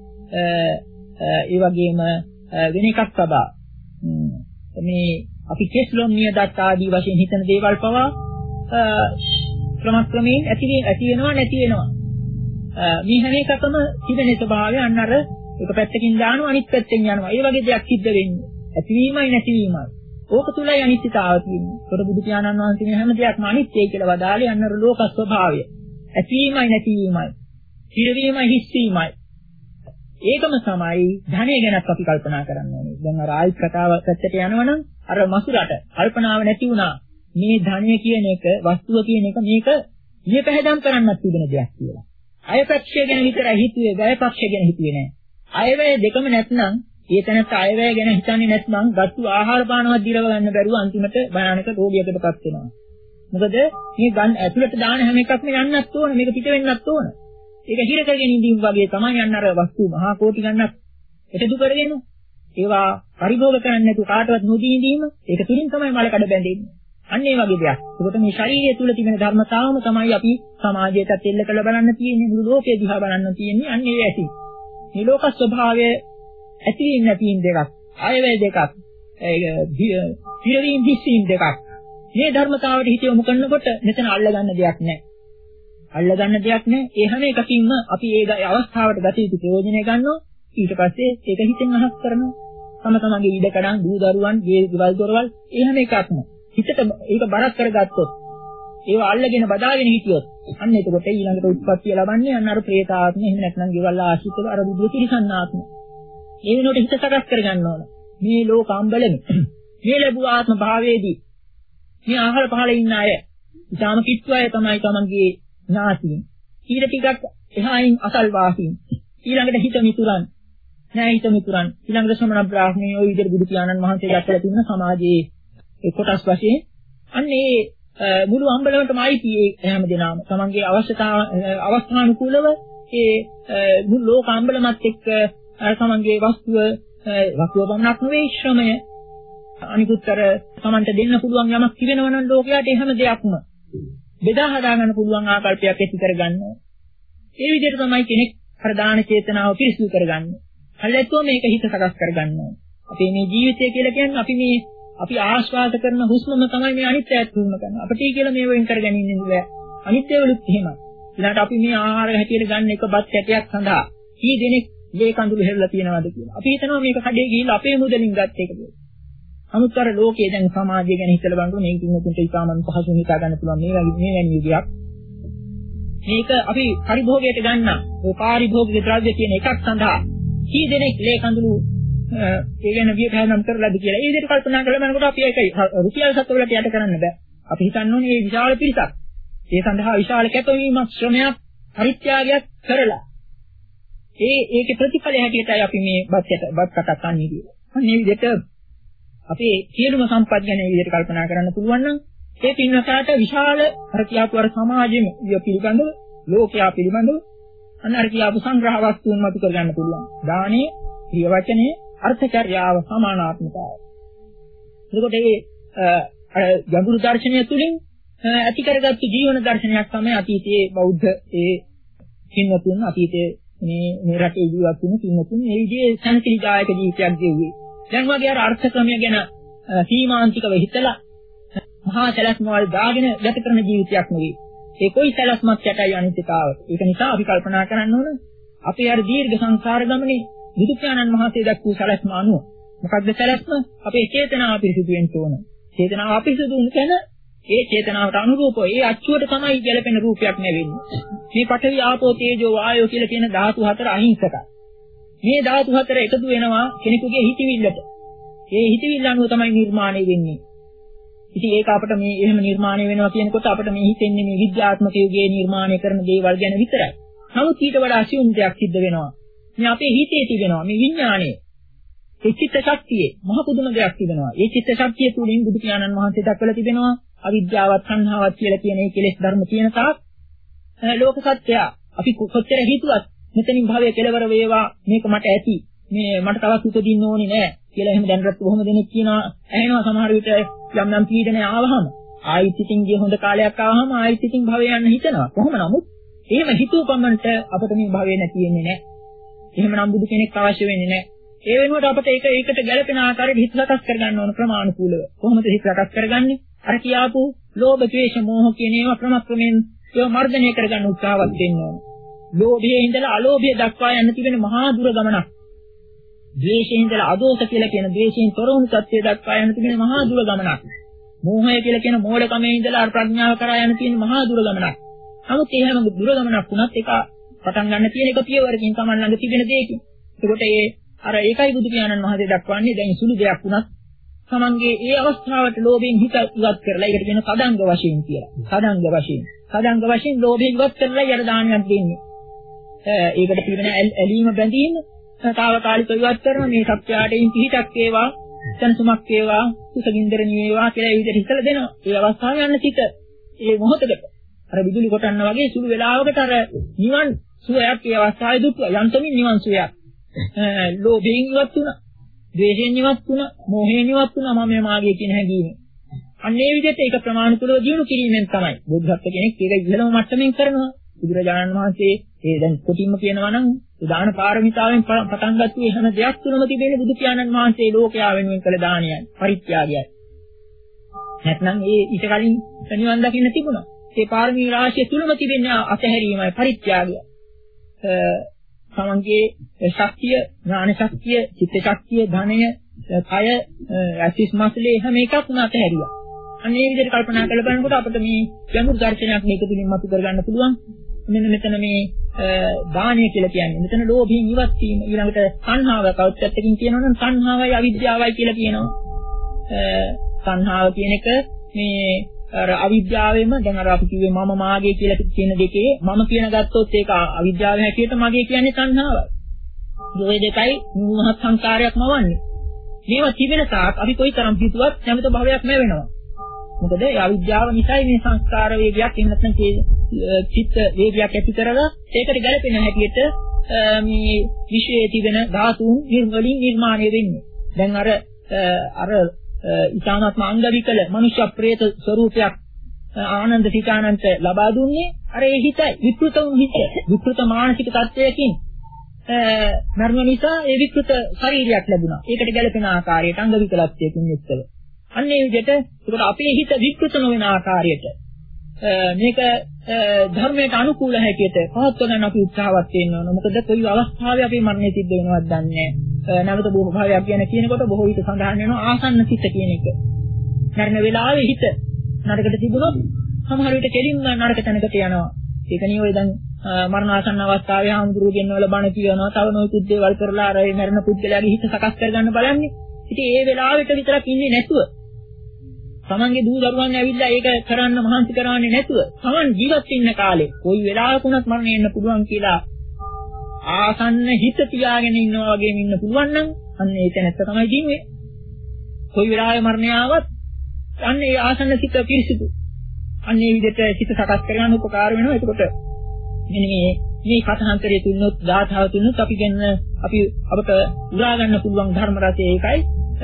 ඒ වගේම වෙන එකක් තබා මේ අපි කෙස්ලොම් නිය දත් ආදී වශයෙන් හිතන දේවල් පවා ක්‍රමක්‍රමයෙන් ඇති ඇති වෙනවා නැති වෙනවා. මේ හැම එකකම තිබෙන ස්වභාවය අන්න අර එක පැත්තකින් දානවා අනිත් පැත්තෙන් යනවා. ඒ වගේ දෙයක් සිද්ධ වෙන්නේ. ඇතිවීමයි නැතිවීමයි. ඕක තුලයි අනිත්‍යතාව තියෙන්නේ. ඒකට බුදු පියාණන් වහන්සේ මේ හැම දෙයක්ම අනිත්‍යයි කියලා වදාළේ අන්න අර ලෝක ස්වභාවය. ඇතිවීමයි නැතිවීමයි. පිරවීමයි හිස්වීමයි. ඒකම තමයි ධනය ගැනත් අපි කල්පනා කරන්න ඕනේ. දැන් අර ආයත් කතාව පැත්තට යනවනම් අර මසුරට කල්පනාව නැති වුණා. මේ ධනය කියන එක, වස්තුව කියන එක මේක ඊපැහැදම් කරන්නත් තිබෙන දෙයක් කියලා. අයපක්ෂය ගැන විතරයි හිතුවේ, වැයපක්ෂය ගැන හිතුවේ නෑ. අයවැය දෙකම නැත්නම් ඒ තැනත් අයවැය ගැන හිතන්නේ නැත්නම් ගත්තු ආහාර පානවත් දිරව ගන්න බැරුව අන්තිමට භයානක රෝගයකටපත් වෙනවා. මොකද මේ ගන්න ඇතුළට දාන හැම එකක්ම යන්නත් ඕන, මේක පිට වෙන්නත් ඕන. ඒක හිර කරගෙන ඉඳීම වගේ තමයි යන්න අර වස්තු මහා කෝටි ගන්නක් එකතු කරගෙන ඒවා පරිභෝග කරන්නේ නැතුව කාටවත් නොදී ඉඳීම ඒක තුලින් තමයි මල කඩ බැඳෙන්නේ. අන්න ඒ වගේ දෙයක්. ඒකට මේ ශරීරය තුල තිබෙන ධර්මතාවම තමයි අපි සමාජයටත් එල්ල කළ බලන්න තියෙන්නේ, මුළු ලෝකෙ දිහා බලන්න තියෙන්නේ. අන්න ඒ ඇති. මේ ලෝක ස්වභාවය ඇතිවීම නැතිවීම දෙකක්, ආයවැය දෙකක්, පිරවීම හිස්වීම දෙකක්. මේ ධර්මතාවයට හිත යොමු කරනකොට මෙතන අල්ලගන්න දෙයක් නැහැ. අල්ලගන්න දෙයක් නැහැ. ඒ හැම එකකින්ම අපි ඒ අවස්ථාවට ගත යුතු ප්‍රයෝජනය ගන්නවා. ඊට පස්සේ ඒක හිතෙන් අහස් කරනවා. තම තමන්ගේ ඉඩකඩම්, දූ දරුවන්, ගේ ගෙවල් දොරවල් ඒ හැම එකක්ම හිතට ඒක බරක් කරගත්තොත්, ඒව අල්ලගෙන බදාගෙන හිටියොත්, අන්න එතකොට ඊළඟට උත්පත්තිය ලබන්නේ අන්න අර ප්‍රේතාත්ම, එහෙම නැත්නම් ගෙවල් ආශ්‍රිතව අර බුදු තිරිසන්නාත්ම. ඒ වෙනුවට හිත සකස් කරගන්න ඕන. මේ ලෝක අම්බලෙම මේ ලැබුව ආත්ම භාවයේදී මේ ආහාර පහළ ඉන්න අය, ඊටාම කිට්ටු අය තමයි තමන්ගේ ඥාතීන්. ඊට ටිකක් එහායින් අසල්වාසීන්. ඊළඟට හිත මිතුරන්, නෑ හිත මිතුරන්. ඊළඟට ශ්‍රමණ බ්‍රාහ්මණයෝ ඔය විදිහට බුදු පියාණන් වහන්සේ දක්වලා තිබෙන සමාජයේ ඒ කොටස් වශයෙන් අන්න ඒ මුළු අම්බලමටම අයිති ඒ හැම දෙනාම තමන්ගේ අවශ්‍යතාව අවස්ථානුකූලව ඒ මුළු ලෝක අම්බලමත් එක්ක තමන්ගේ වස්තුව වස්තුව පමණක් නෙවෙයි ශ්‍රමය අනිකුත්තර තමන්ට දෙන්න පුළුවන් යමක් තිබෙනවා නම් ලෝකයට ඒ හැම දෙයක්ම බෙදා හදා ගන්න පුළුවන් ආකල්පයක් ඇති කරගන්න. ඒ විදිහට තමයි කෙනෙක් ප්‍රදාන චේතනාව පිරිසිදු කරගන්නේ. අල්ලැත්තෝ මේක හිත සකස් කරගන්නවා. අපේ මේ ජීවිතය කියලා කියන්නේ අපි මේ අපි ආශ්වාස කරන හුස්මම තමයි මේ අනිත්‍යයත් වුණ කරන්නේ. අපිට කියලා මේ වෙන් කරගන්නේ නෑ. අනිත්‍යවලුත් එහෙමයි. ඊළඟට අපි මේ ආහාර හැටියට ගන්න එක බත් ඇටයක් සඳහා කී දෙනෙක් මේ කඳුළු හෙරලා තියනවාද කියලා. අපි හිතනවා මේක කඩේ ගිහිල්ලා අපේ මුදලින් ගත්ත එක කියලා. නමුත් අර ලෝකයේ දැන් සමාජය ගැන හිතලා බලනකොට මේක තුනකට ඉතාමත් පහසුවෙන් හිතා ගන්න පුළුවන් මේ වගේ මේ වැනි යුගයක්. මේක අපි පරිභෝගයට ගන්න ඔය පාරිභෝගික ද්‍රව්‍ය කියන එකක් සඳහා කී දෙනෙක් ලේ කඳුළු ඒ ගැන විපහානම් කරලාද කියලා. ඒ විදිහට කල්පනා කරලා බලනකොට අපි ඒක රුපියල් සත්වලට යට කරන්න බෑ. අපි හිතන්න ඕනේ මේ විශාල පිරිසක්. ඒ සඳහා විශාල කැපවීමක්, ශ්‍රමයක්, පරිත්‍යාගයක් කරලා ඒ ඒකේ ප්‍රතිඵලය හැටියටයි අපි මේ බත් බත් කටක් අන්නේ කියලා. අනේ විදිහට අපේ සියලුම සම්පත් ගැන මේ විදිහට කල්පනා කරන්න පුළුවන් නම් ඒ පින්වතාට විශාල අර කියාපු අර සමාජෙම පිළිබඳව, ලෝකයා පිළිබඳව අන්න අර කියාපු සංග්‍රහ වස්තුන් මතු කරගන්න පුළුවන්. දානේ, ප්‍රිය වචනේ, අර්ථචර්යාව, සමානාත්මතාවය. එතකොට මේ අර ගැඹුරු දර්ශනය තුළින් ඇති කරගත්තු ජීවන දර්ශනයක් තමයි අතීතයේ බෞද්ධ ඒ පින්වතුන් අතීතයේ මේ මේ රටේ ජීවත් වෙන පින්වතුන් මේ විදිහේ සංසිලිදායක ජීවිතයක් ගෙවුවේ. දැන් වගේ අර අර්ථ ක්‍රමය ගැන සීමාන්තිකව හිතලා මහා සැලැස්මවල් දාගෙන ගත කරන ජීවිතයක් නෙවෙයි. ඒ කොයි සැලැස්මක් යටයි අනිත්‍යතාව. ඒක නිසා අපි කල්පනා කරන්න ඕන අපේ අර දීර්ඝ සංසාර ගමනේ බුදු පියාණන් වහන්සේ දක්වපු සැලැස්ම අනුව මොකක්ද සැලැස්ම? අපේ චේතනාව පිරිසිදු වෙන්න ඕන. චේතනාව අපිරිසිදු වෙන ඒ චේතනාවට අනුරූපව ඒ අච්චුවට තමයි ගැලපෙන රූපයක් නැවෙන්නේ. මේ පඨවි ආපෝ තේජෝ වායෝ කියලා කියන ධාතු හතර අහිංසකයි. මේ ධාතු හතර එකතු වෙනවා කෙනෙකුගේ හිතවිල්ලට. ඒ හිතවිල්ල අනුව තමයි නිර්මාණය වෙන්නේ. ඉතින් ඒක අපිට මේ එහෙම නිර්මාණය වෙනවා කියනකොට අපිට මේ හිතෙන්නේ මේ විද්‍යාත්මක යුගයේ නිර්මාණය කරන දේවල් ගැන විතරයි. නමුත් ඊට වඩා අසියුම් දෙයක් සිද්ධ වෙනවා. මේ අපේ හිතේ තිබෙනවා මේ විඥාණය. ඒ චිත්ත ශක්තියේ මහ පුදුම දෙයක් තිබෙනවා. ඒ චිත්ත ශක්තිය තුලින් බුදු පියාණන් වහන්සේ දක්වලා තිබෙනවා අවිද්‍යාවත් සංහාවත් කියලා කියන මේ කෙලෙස් ධර්ම තියෙන තාක් ලෝක සත්‍යය අපි කොච්චර හිතුවත් මෙතනින් භවයේ කෙලවර වේවා මේක මට ඇති මේ මට තවත් උපදින්න ඕනේ නෑ කියලා එහෙම දැනගත් බොහොම දෙනෙක් කියනවා ඇහෙනවා සමහර විට යම් යම් පීඩනය ආවහම ආයිත් ඉතින් ගිය හොඳ කාලයක් ආවහම ආයිත් ඉතින් භවය යන්න හිතනවා කොහොම නමුත් එහෙම හිතුව පමණට අපිට මේ භවය නැති වෙන්නේ නෑ එහෙම නම් බුදු කෙනෙක් අවශ්‍ය වෙන්නේ නෑ ඒ වෙනුවට අපිට ඒක ඒකට ගැළපෙන ආකාරයට හිත සකස් කරගන්න ඕන ක්‍රමානුකූලව කොහොමද හිත සකස් කරගන්නේ අර කියාපු ලෝභ ද්වේෂ මෝහ කියන ඒවා ක්‍රම ක්‍රමෙන් ඒවා මර්ධනය කරගන්න උත්සාහවත් වෙන්න ඕන ලෝභයේ ඉඳලා අලෝභය දක්වා යන්න තිබෙන මහා දුර ගමනක් ද්වේෂයේ ඉඳලා අදෝෂ කියලා කියන ද්වේෂයෙන් තොර වුණු සත්‍ය දක්වා යන්න තිබෙන මහා දුර ගමනක් මෝහය කියලා කියන මෝඩකමේ ඉඳලා අර ප්‍රඥාව කරා යන්න තියෙන මහා දුර ගමනක් නමුත් ඒ හැම දුර ගමනක් වුණත් ඒක පටන් ගන්න තියෙන එක පියවරකින් Taman ළඟ තිබෙන දෙයකින් එතකොට ඒ අර ඒකයි බුදු පියාණන් වහන්සේ දක්වන්නේ දැන් සුළු දෙයක් වුණත් Tamanගේ ඒ අවස්ථාවට ලෝභයෙන් හිත ඉවත් කරලා ඒකට කියන සදංග වශයෙන් කියලා. සදංග වශයෙන්. සදංග වශයෙන් ලෝභයෙන් ඉවත් කරලා යර දානයක් දෙන්නේ. ඒකට තිබෙන ඇලීම බැඳීම තාවකාලිකව ඉවත් කරන මේ සත්‍යයටින් පිහිටක් වේවා, සංසුමක් වේවා, කුසගින්දර නිවේවා කියලා ඒ විදිහට හිතලා දෙනවා. ඒ අවස්ථාවේ යන සිට ඒ මොහොතකට අර විදුලි කොටන්න වගේ සුළු වෙලාවකට අර නිවන් සුවයක් ඒ අවස්ථාවේ දුක් යන්තමින් නිවන් සුවයක්. ලෝභයෙන් ඉවත් වුණා. ද්වේෂයෙන් ඉවත් වුණා, මොහයෙන් ඉවත් වුණා මම මේ මාගේ කියන හැඟීම. අන්න ඒ විදිහට ඒක ප්‍රමාණිකව දිනු කිරීමෙන් තමයි බුද්ධත්ව කෙනෙක් ඒක ඉහළම මට්ටමින් කරනවා. බුදුරජාණන් වහන්සේ ඒ දැන් කොටින්ම කියනවා නම් දාන පාරමිතාවෙන් පටන් ගත්ත මේ හැම දෙයක් තුනම තිබෙන බුදු පියාණන් වහන්සේ ලෝකයා වෙනුවෙන් කළ දානයයි පරිත්‍යාගයයි. නැත්නම් ඒ ඊට කලින් නිවන් දකින්න තිබුණා. ඒ පාරමී රාශිය තුනම තිබෙන අතහැරීමයි පරිත්‍යාගයයි. තමන්ගේ ශක්තිය, ඥාන ශක්තිය, චිත්ත ශක්තිය, ධනය, කය, ඇසිස් මස්ලේ හැම එකක්ම අතහැරියා. අන්න ඒ විදිහට කල්පනා කරලා බලනකොට අපිට මේ ගැඹුරු දර්ශනයක් මේක තුලින් මතු කරගන්න පුළුවන්. මෙන්න මෙතන මේ දානය කියලා කියන්නේ. මෙතන ලෝභයෙන් ඉවත් වීම, ඊළඟට සංහාව කවුත්‍යත්තකින් කියනවා නම් සංහාවයි අවිද්‍යාවයි කියලා කියනවා. සංහාව කියන එක මේ අර අවිද්‍යාවෙම දැන් අර අපි කිව්වේ මම මාගේ කියලා කියන දෙකේ මම කියන ගත්තොත් ඒක අවිද්‍යාවේ හැටියට මගේ කියන්නේ සංහාවයි. මේ දෙකයි මහත් සංකාරයක් මවන්නේ. මේවා තිබෙන තාක් අපි කොයිතරම් හිතුවත් නැවත භවයක් නැවෙනවා. මොකද ඒ අවිද්‍යාව නිසායි මේ සංස්කාර වේගයක් එහෙම නැත්නම් චිත්ත වේගයක් ඇති කරලා ඒකට ගැලපෙන හැටියට මේ විශ්වයේ තිබෙන ධාතුන් නිර්වලින් නිර්මාණය වෙන්නේ. දැන් අර අර ඊතානත්ම අංග විකල මනුෂ්‍ය ප්‍රේත ස්වરૂපයක් ආනන්ද සිතානන්ත ලබා දුන්නේ අර ඒ හිතයි විකෘත වූ හිත විකෘත මානසික තත්වයකින් මරණ නිසා ඒ විකෘත ශරීරයක් ලැබුණා. ඒකට ගැලපෙන ආකාරයට අංග විකලත්වයකින් යුක්තව. අන්න ඒ විදිහට ඒකට අපේ හිත විකෘත නොවන ආකාරයට මේක ධර්මයට අනුකූල හැටියට පවත්ව ගන්න අපි උත්සාහවත් වෙන්න ඕන. මොකද කොයි අවස්ථාවේ අපේ මරණය සිද්ධ වෙනවද දන්නේ නැහැ. නැවත බොහෝ භාවයක් ගැන කියනකොට බොහෝ විට සඳහන් වෙනවා ආසන්න සිත කියන එක. මරණ වෙලාවේ හිත නරකට තිබුණොත් සමහර විට කෙලින්ම නරක තැනකට යනවා. ඒක නිය ඔය දැන් මරණාසන්න අවස්ථාවේ හාමුදුරුවෝ ගෙන්නවල බණ කියනවා. තව නොයෙකුත් දේවල් කරලා අර ඒ මරණ පුද්ගලයාගේ හිත සකස් කරගන්න බලන්නේ. ඉතින් ඒ වෙලාවට විතරක් ඉන්නේ නැතුව තමන්ගේ දූ දරුවන් ඇවිල්ලා ඒක කරන්න මහන්සි කරන්නේ නැතුව තමන් ජීවත් වෙන්න කාලේ කොයි වෙලාවක වුණත් මරණය එන්න පුළුවන් කියලා ආසන්න හිත තියාගෙන ඉන්නවා වගේම ඉන්න පුළුවන් නම් අන්න ඒක නැත්ත තමයි ජීවේ. කොයි වෙලාවෙ මරණය ආවත් අන්න ඒ ආසන්න සිත පිරිසිදු. අන්න ඒ විදිහට සිත සකස් කරගන්න උපකාර වෙනවා. එතකොට මෙන්න මේ මේ කථාන්තරයේ තුනොත් ධාතාව තුනොත් අපි ගන්න අපි අපට උරා ගන්න පුළුවන් ධර්ම රසය ඒකයි.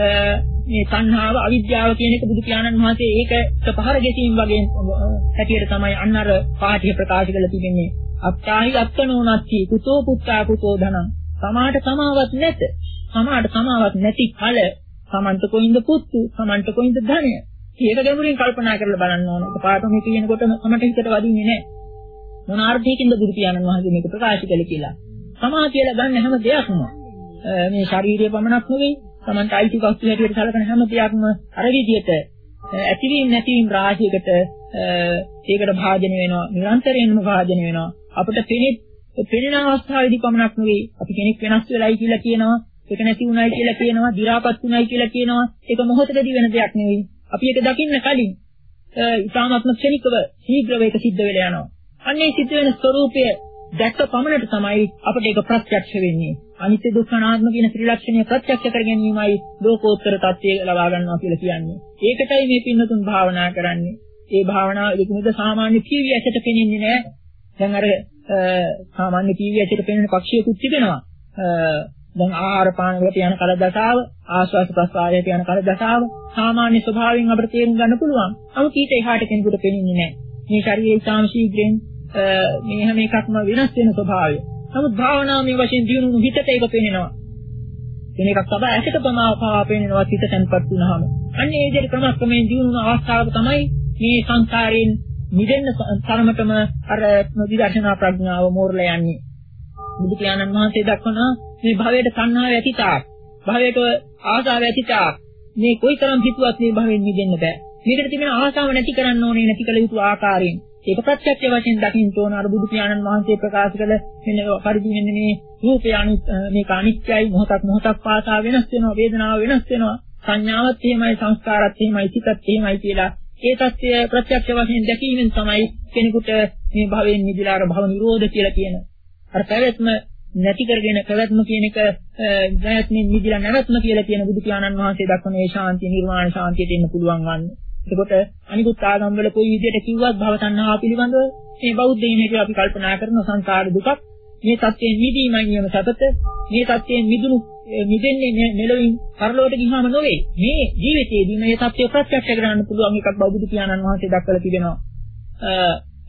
මේ සංහාව අවිද්‍යාව කියන එක බුදු පියාණන් වහන්සේ ඒකට පහර ගැසීම් වගේ හැටියට තමයි අන්න අර පාඨය ප්‍රකාශ කරලා තිබෙන්නේ. අත්තාහි අත්තනෝනච්චි කුතෝ පුත්තා කුතෝ ධනං. සමාට සමාවක් නැත. සමාට සමාවක් නැති ඵල සමන්ත කොයින්ද පුත්තු සමන්ත කොයින්ද ධනය. ඒක ගැඹුරින් කල්පනා කරලා බලන්න ඕන. පාඨම මේ කියනකොට සමට හිතට වදින්නේ නැහැ. මොන අර්ථයකින්ද බුදු පියාණන් වහන්සේ මේක ප්‍රකාශ කළේ කියලා. සමා කියලා ගන්න හැම දෙයක්ම මේ ශාරීරික පමණක් නෙවෙයි සමන්ත අයිති වස්තු හැටියට සැලකන හැම දෙයක්ම අර විදිහට ඇතිවීම නැතිවීම රාශියකට ඒකට භාජන වෙනවා නිරන්තරයෙන්ම භාජන වෙනවා අපිට පෙනෙත් පෙනෙන අවස්ථාවේදී පමණක් නෙවෙයි අපි කෙනෙක් වෙනස් වෙලයි කියලා කියනවා ඒක නැති වුණයි කියලා කියනවා දි รา පත් වුණයි කියලා කියනවා ඒක මොහොතකදී වෙන දෙයක් නෙවෙයි අපි ඒක දකින්න කලින් ඉතාමත්ම ක්ෂණිකව ශීඝ්‍රව ඒක සිද්ධ වෙලා යනවා අන්නේ සිද්ධ වෙන ස්වરૂපය දැක්ක පමණට තමයි අපිට ඒක ප්‍රත්‍යක්ෂ වෙන්නේ අනිත්‍ය දුක්ඛ අනාත්ම කියන ත්‍රිලක්ෂණය ප්‍රත්‍යක්ෂ කර ගැනීමයි ලෝකෝත්තර තත්ත්වය ලබා ගන්නවා කියලා කියන්නේ. ඒකටයි මේ පින්නතුන් භාවනා කරන්නේ. ඒ භාවනාව ඒකෙද සාමාන්‍ය පීවි ඇසට පෙනෙන්නේ නැහැ. දැන් අර සාමාන්‍ය පීවි ඇසට පෙනෙන පක්ෂියකුත් තිබෙනවා. දැන් ආහාර පාන වලට යන කල දසාව, ආශ්වාස ප්‍රශ්වාසයට යන කල දසාව සාමාන්‍ය ස්වභාවයෙන් අපිට තේරුම් ගන්න පුළුවන්. නමුත් ඊට එහාට කෙනෙකුට පෙනෙන්නේ නැහැ. මේ ශරීරයේ සාම ශීඝ්‍රයෙන් මේ හැම එකක්ම වෙනස් වෙන ස්වභාවය. නමුත් භාවනාවේ වශයෙන් දිනුණු හිතට ඒක පේනවා. වෙන එකක් තමයි ඇසට පමාවා පේනවා හිත තැන්පත් වුණාම. අන්න ඒ විදිහට ක්‍රමක්‍රමයෙන් දිනුණු අවස්ථාවක තමයි මේ සංසාරයෙන් මිදෙන්න තරමටම අර විදර්ශනා ප්‍රඥාව මෝරලා යන්නේ. බුදු පියාණන් වහන්සේ දක්වන මේ භවයට සංහාව ඇතිතා, භවයට ආසාව ඇතිතා මේ කොයිතරම් හිතුවත් මේ භවෙන් මිදෙන්න බෑ. මේකට තිබෙන ආසාව නැති කරන්න ඕනේ නැති කළ යුතු ආකාරයෙන්. ඒක ප්‍රත්‍යක්ෂ වශයෙන් දකින්න ඕන අර බුදු පියාණන් වහන්සේ ප්‍රකාශ කළ මෙන්න පරිදි මෙන්න මේ රූපය මේක අනිත්‍යයි මොහොතක් මොහොතක් පාසා වෙනස් වෙනවා වේදනාව වෙනස් වෙනවා සංඥාවත් එහෙමයි සංස්කාරات එහෙමයි සිතත් එහෙමයි කියලා ඒ தත්ත්වය ප්‍රත්‍යක්ෂ වශයෙන් දැකීමෙන් තමයි කෙනෙකුට මේ භවයෙන් මිදලා අර භව නිරෝධ කියලා කියන අර පැවැත්ම නැති කරගෙන පැවැත්ම කියන එක නැත්නම් මිදලා නැවැත්ම කියලා කියන බුදු පියාණන් වහන්සේ දක්වන ඒ ශාන්තිය නිර්වාණ ශාන්තියට එන්න පුළුවන් වන්නේ. එතකොට අනිකුත් ආගම් වල කොයි විදිහට කිව්වත් භව තණ්හාව පිළිබඳව මේ බෞද්ධයින් හිතේ අපි කල්පනා කරන සංසාර දුකක් මේ සත්‍යයෙන් මිදීමයි නියම සතත මේ සත්‍යයෙන් මිදුණු මිදෙන්නේ මෙලොවින් පරලෝකයට ගියාම නොවේ මේ ජීවිතයේදී මේ සත්‍ය ප්‍රත්‍යක්ෂ කරගන්න පුළුවන් එකක් බෞද්ධ පියාණන් වහන්සේ දක්වලා තිබෙනවා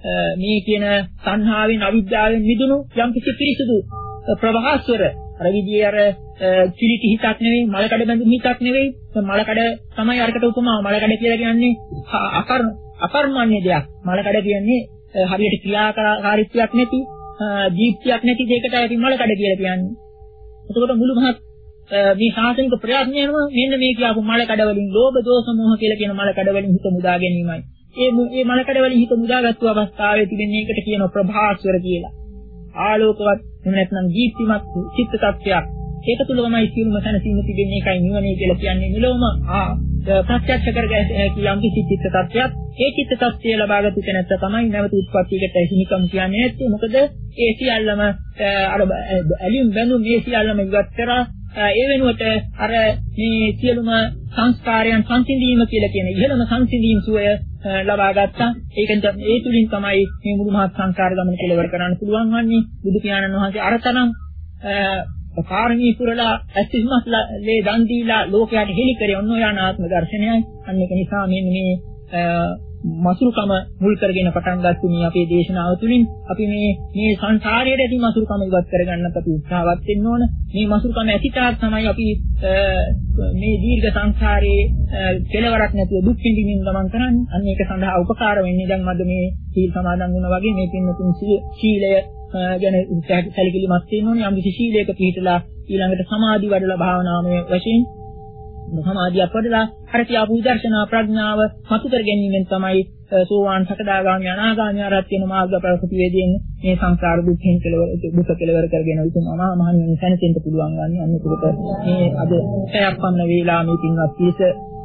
මේ කියන සංහාවෙන් අවිද්‍යාවෙන් මිදුණු යම්කිසි පිරිසුදු ප්‍රවාහස්වර අර විදිහේ අර කිලිටි හිතක් නෙවෙයි මලකඩ බැඳුණු හිතක් නෙවෙයි මලකඩ තමයි අරකට උපමාව මලකඩ කියලා කියන්නේ අකර්ම අකර්මන්නේ දෙයක් මලකඩ කියන්නේ හරියට ක්‍රියාකාරීත්වයක් නැති දීප්තියක් නැති දෙයකට අපි මලකඩ කියලා කියන්නේ. එතකොට මුළු මහත් මේ ශාසනික ප්‍රයත්නයම මෙන්න මේ කියපු මලකඩ වලින් ලෝභ දෝෂ මෝහ කියලා කියන මලකඩ වලින් හිත මුදා ගැනීමයි. ඒ මේ මලකඩ වලින් හිත මුදාගත්තු අවස්ථාවේ තිබෙන්නේ ඒකට කියන ප්‍රභාස්වර කියලා. ආලෝකවත් එහෙම නැත්නම් දීප්තිමත් චිත්ත tattයක්. ඒක තුලමයි සියලුම සැනසීම තිබෙන්නේ ඒකයි නිවනේ කියලා කියන්නේ. නිලවම ප්‍රත්‍යක්ෂ කරගැනීම යම් කිසි චිත්ත tattයක්. ඒ චිත්ත tattය ලබාගත්තු කෙනෙක් තමයි නැවත උත්පත්තියකට හිමිකම් කියන්නේ නැත්තේ. මොකද ඒ සියල්ලම අර ඇලියුම් බැඳුම් මේ සියල්ලම ඉවත් කරා ඒ වෙනුවට අර මේ සියලුම සංස්කාරයන් සංසිඳීම කියලා කියන ඉහළම සංසිඳීම් සුවය ලබා ගත්තා. ඒකෙන් ඒ තුලින් තමයි මේ මුළු මහත් සංසාර ගමන කෙලවර කරන්න පුළුවන් වන්නේ. බුදු පියාණන් වහන්සේ අරතනම් කාරණී පුරලා ඇසිස්මත් ලේ දන් දීලා ලෝකයට හෙළි කරේ ඔන්න ඔය අනාත්ම දර්ශනයයි. අන්න ඒක නිසා මෙන්න මේ මසුරුකම මුල් කරගෙන පටන් ගත්තු මේ අපේ දේශනාව තුළින් අපි මේ මේ සංසාරයේ ඇති මසුරුකම ඉවත් කරගන්නත් අපි උත්සාහවත් වෙන්න ඕන. මේ මසුරුකම ඇතිතාක් තමයි අපි මේ දීර්ඝ සංසාරයේ කෙලවරක් නැතුව දුක් විඳින්න ගමන් කරන්නේ. අන්න ඒක සඳහා උපකාර වෙන්නේ දැන් මද මේ සීල් සමාදන් වුණා වගේ මේ පින්නතුන් සීලය ගැන සැලකිලිමත් වෙන්න ඕනේ. යම් කිසි සීලයක පිළිපදලා ඊළඟට සමාධි වඩලා භාවනාමය වශයෙන් සමාධියක් වඩලා අර කියාපු විදර්ශනා ප්‍රඥාව මතු කර ගැනීමෙන් තමයි සෝවාන් සකදාගාමී අනාගාමී ආරහත් වෙන මාර්ගඵල ප්‍රතිවේදයෙන් මේ සංසාර දුක්ඛෙන් කෙලවර දුක කෙලවර කරගෙන උතුම් අමා මහ නිවන සැනසෙන්න පුළුවන් වන්නේ. අන්න ඒකට මේ අද පැයක් පමණ වේලා මේ පින්වත් පිරිස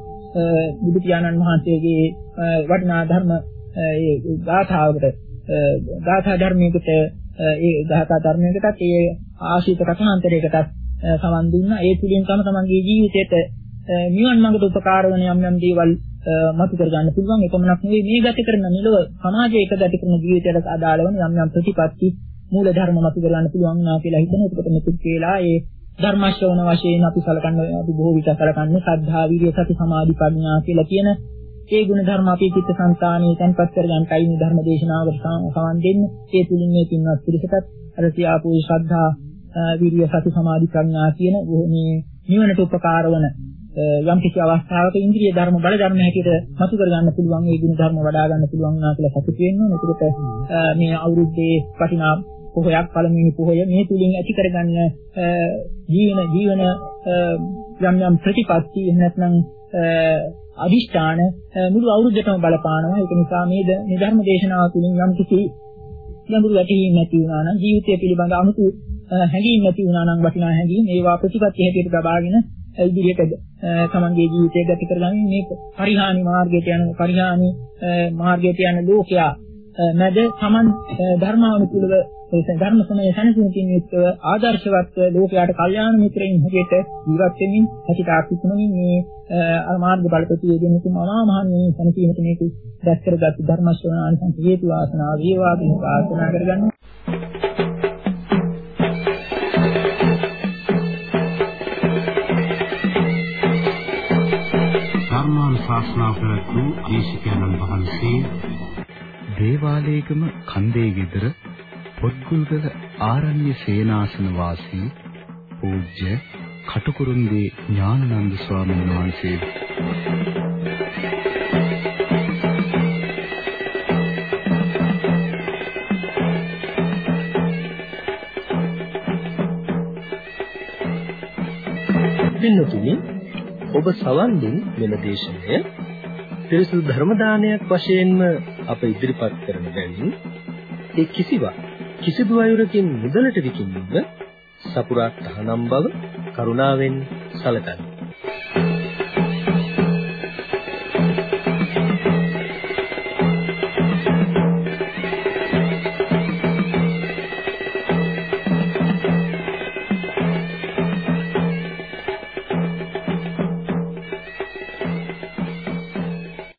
බුදු පියාණන් වහන්සේගේ වටිනා ධර්ම ඒ ගාථාවකට ගාථා ධර්මයකට ඒ ගාථා ධර්මයකටත් ඒ ආශීත කථාන්තරයකටත් සමන් දුන්නා. ඒ තුලින් තම තමන්ගේ ජීවිතයට නිවන් මාර්ගට උපකාර වන යම් යම් දේවල් මතු කර ගන්න පුළුවන්. ඒකමනක් නෙවෙයි මේ ගත කරන නිලව සමාජයේ එක ගත කරන ජීවිතයට අදාළ වන යම් යම් ප්‍රතිපත්ති මූල ධර්ම මතු කර ගන්න පුළුවන් නා කියලා හිතන. ඒකට මෙතුක් වේලා ඒ ධර්ම ශ්‍රවණ වශයෙන් අපි සලකන්නේ අපි බොහෝ විට සලකන්නේ සද්ධා විරිය සති සමාධි ප්‍රඥා කියලා කියන ඒ ගුණ ධර්ම අපේ චිත්ත සංතානයේ තැන්පත් කර ගන්නයි මේ ධර්ම දේශනාවකට සමන් දෙන්නේ. ඒ තුලින් මේ පින්වත් පිරිසටත් අර සියාපු ශ්‍රද්ධා විරිය සති සමාධි ප්‍රඥා කියන මේ නිවනට උපකාර වන යම් කිසි අවස්ථාවක ඉන්ද්‍රිය ධර්ම බල ධර්ම හැටියට මතු කර ගන්න පුළුවන් ඒ ගුණ ධර්ම වඩා ගන්න පුළුවන් නා කියලා සතුටු වෙන්න ඕනේ. ඒකට මේ අවුරුද්දේ වටිනා පොහොයක් පළමුවෙනි පොහොය මේ තුලින් ඇති කරගන්න ජීවන ජීවන යම් යම් ප්‍රතිපත්ති එහෙම නැත්නම් අදිෂ්ඨාන මුළු අවුරුද්දටම බලපානවා. ඒක නිසා මේ මේ ධර්ම දේශනාව තුළින් යම් කිසි ගැඹුරු වැටහීමක් නැති වුණා නම් ජීවිතය පිළිබඳ අමුතු හැඟීම් නැති වුණා නම් වටිනා හැඟීම් ඒවා ප්‍රතිපත්ති හැටියට ලබාගෙන ඉදිරියට තමන්ගේ ජීවිතය ගත කරගන්නේ මේ පරිහානි මාර්ගයට යන පරිහානි මාර්ගයට යන ලෝකයා මැද තමන් ධර්මානුකූලව ධර්ම සමය සැනසීමකින් යුක්තව ආදර්ශවත් ලෝකයාට කල්යාණ මිත්‍රයින් හැටියට ජීවත් වෙමින් හැකිතාක් ඉක්මනින් මේ මාර්ග බල ප්‍රතිවේදයෙන් තුම අමා මහ නිවන සැනසීමට මේක දැක් කරගත් ධර්ම ශ්‍රවණ ආනිසංස හේතු වාසනාව වේවා කියන ප්‍රාර්ථනා කරගන්නවා. ශාස්ත්‍රාව පැවැත්වූ දේශිකානන් වහන්සේ දේවාලේගම කන්දේ ගෙදර පොත්ගුල්ගල ආරණ්‍ය සේනාසන වාසී පූජ්‍ය කටුකුරුන්දී ඥානানন্দ ස්වාමීන් වහන්සේ පින්නතුනි ඔබ සවන් දුන් මෙම දේශනය පිරිසුදු ධර්ම දානයක් වශයෙන්ම අප ඉදිරිපත් කරන බැවින් ඒ කිසිවක් කිසිදු අයුරකින් මුදලට විකිණීම සපුරා තහනම් බව කරුණාවෙන් සැලකන්න.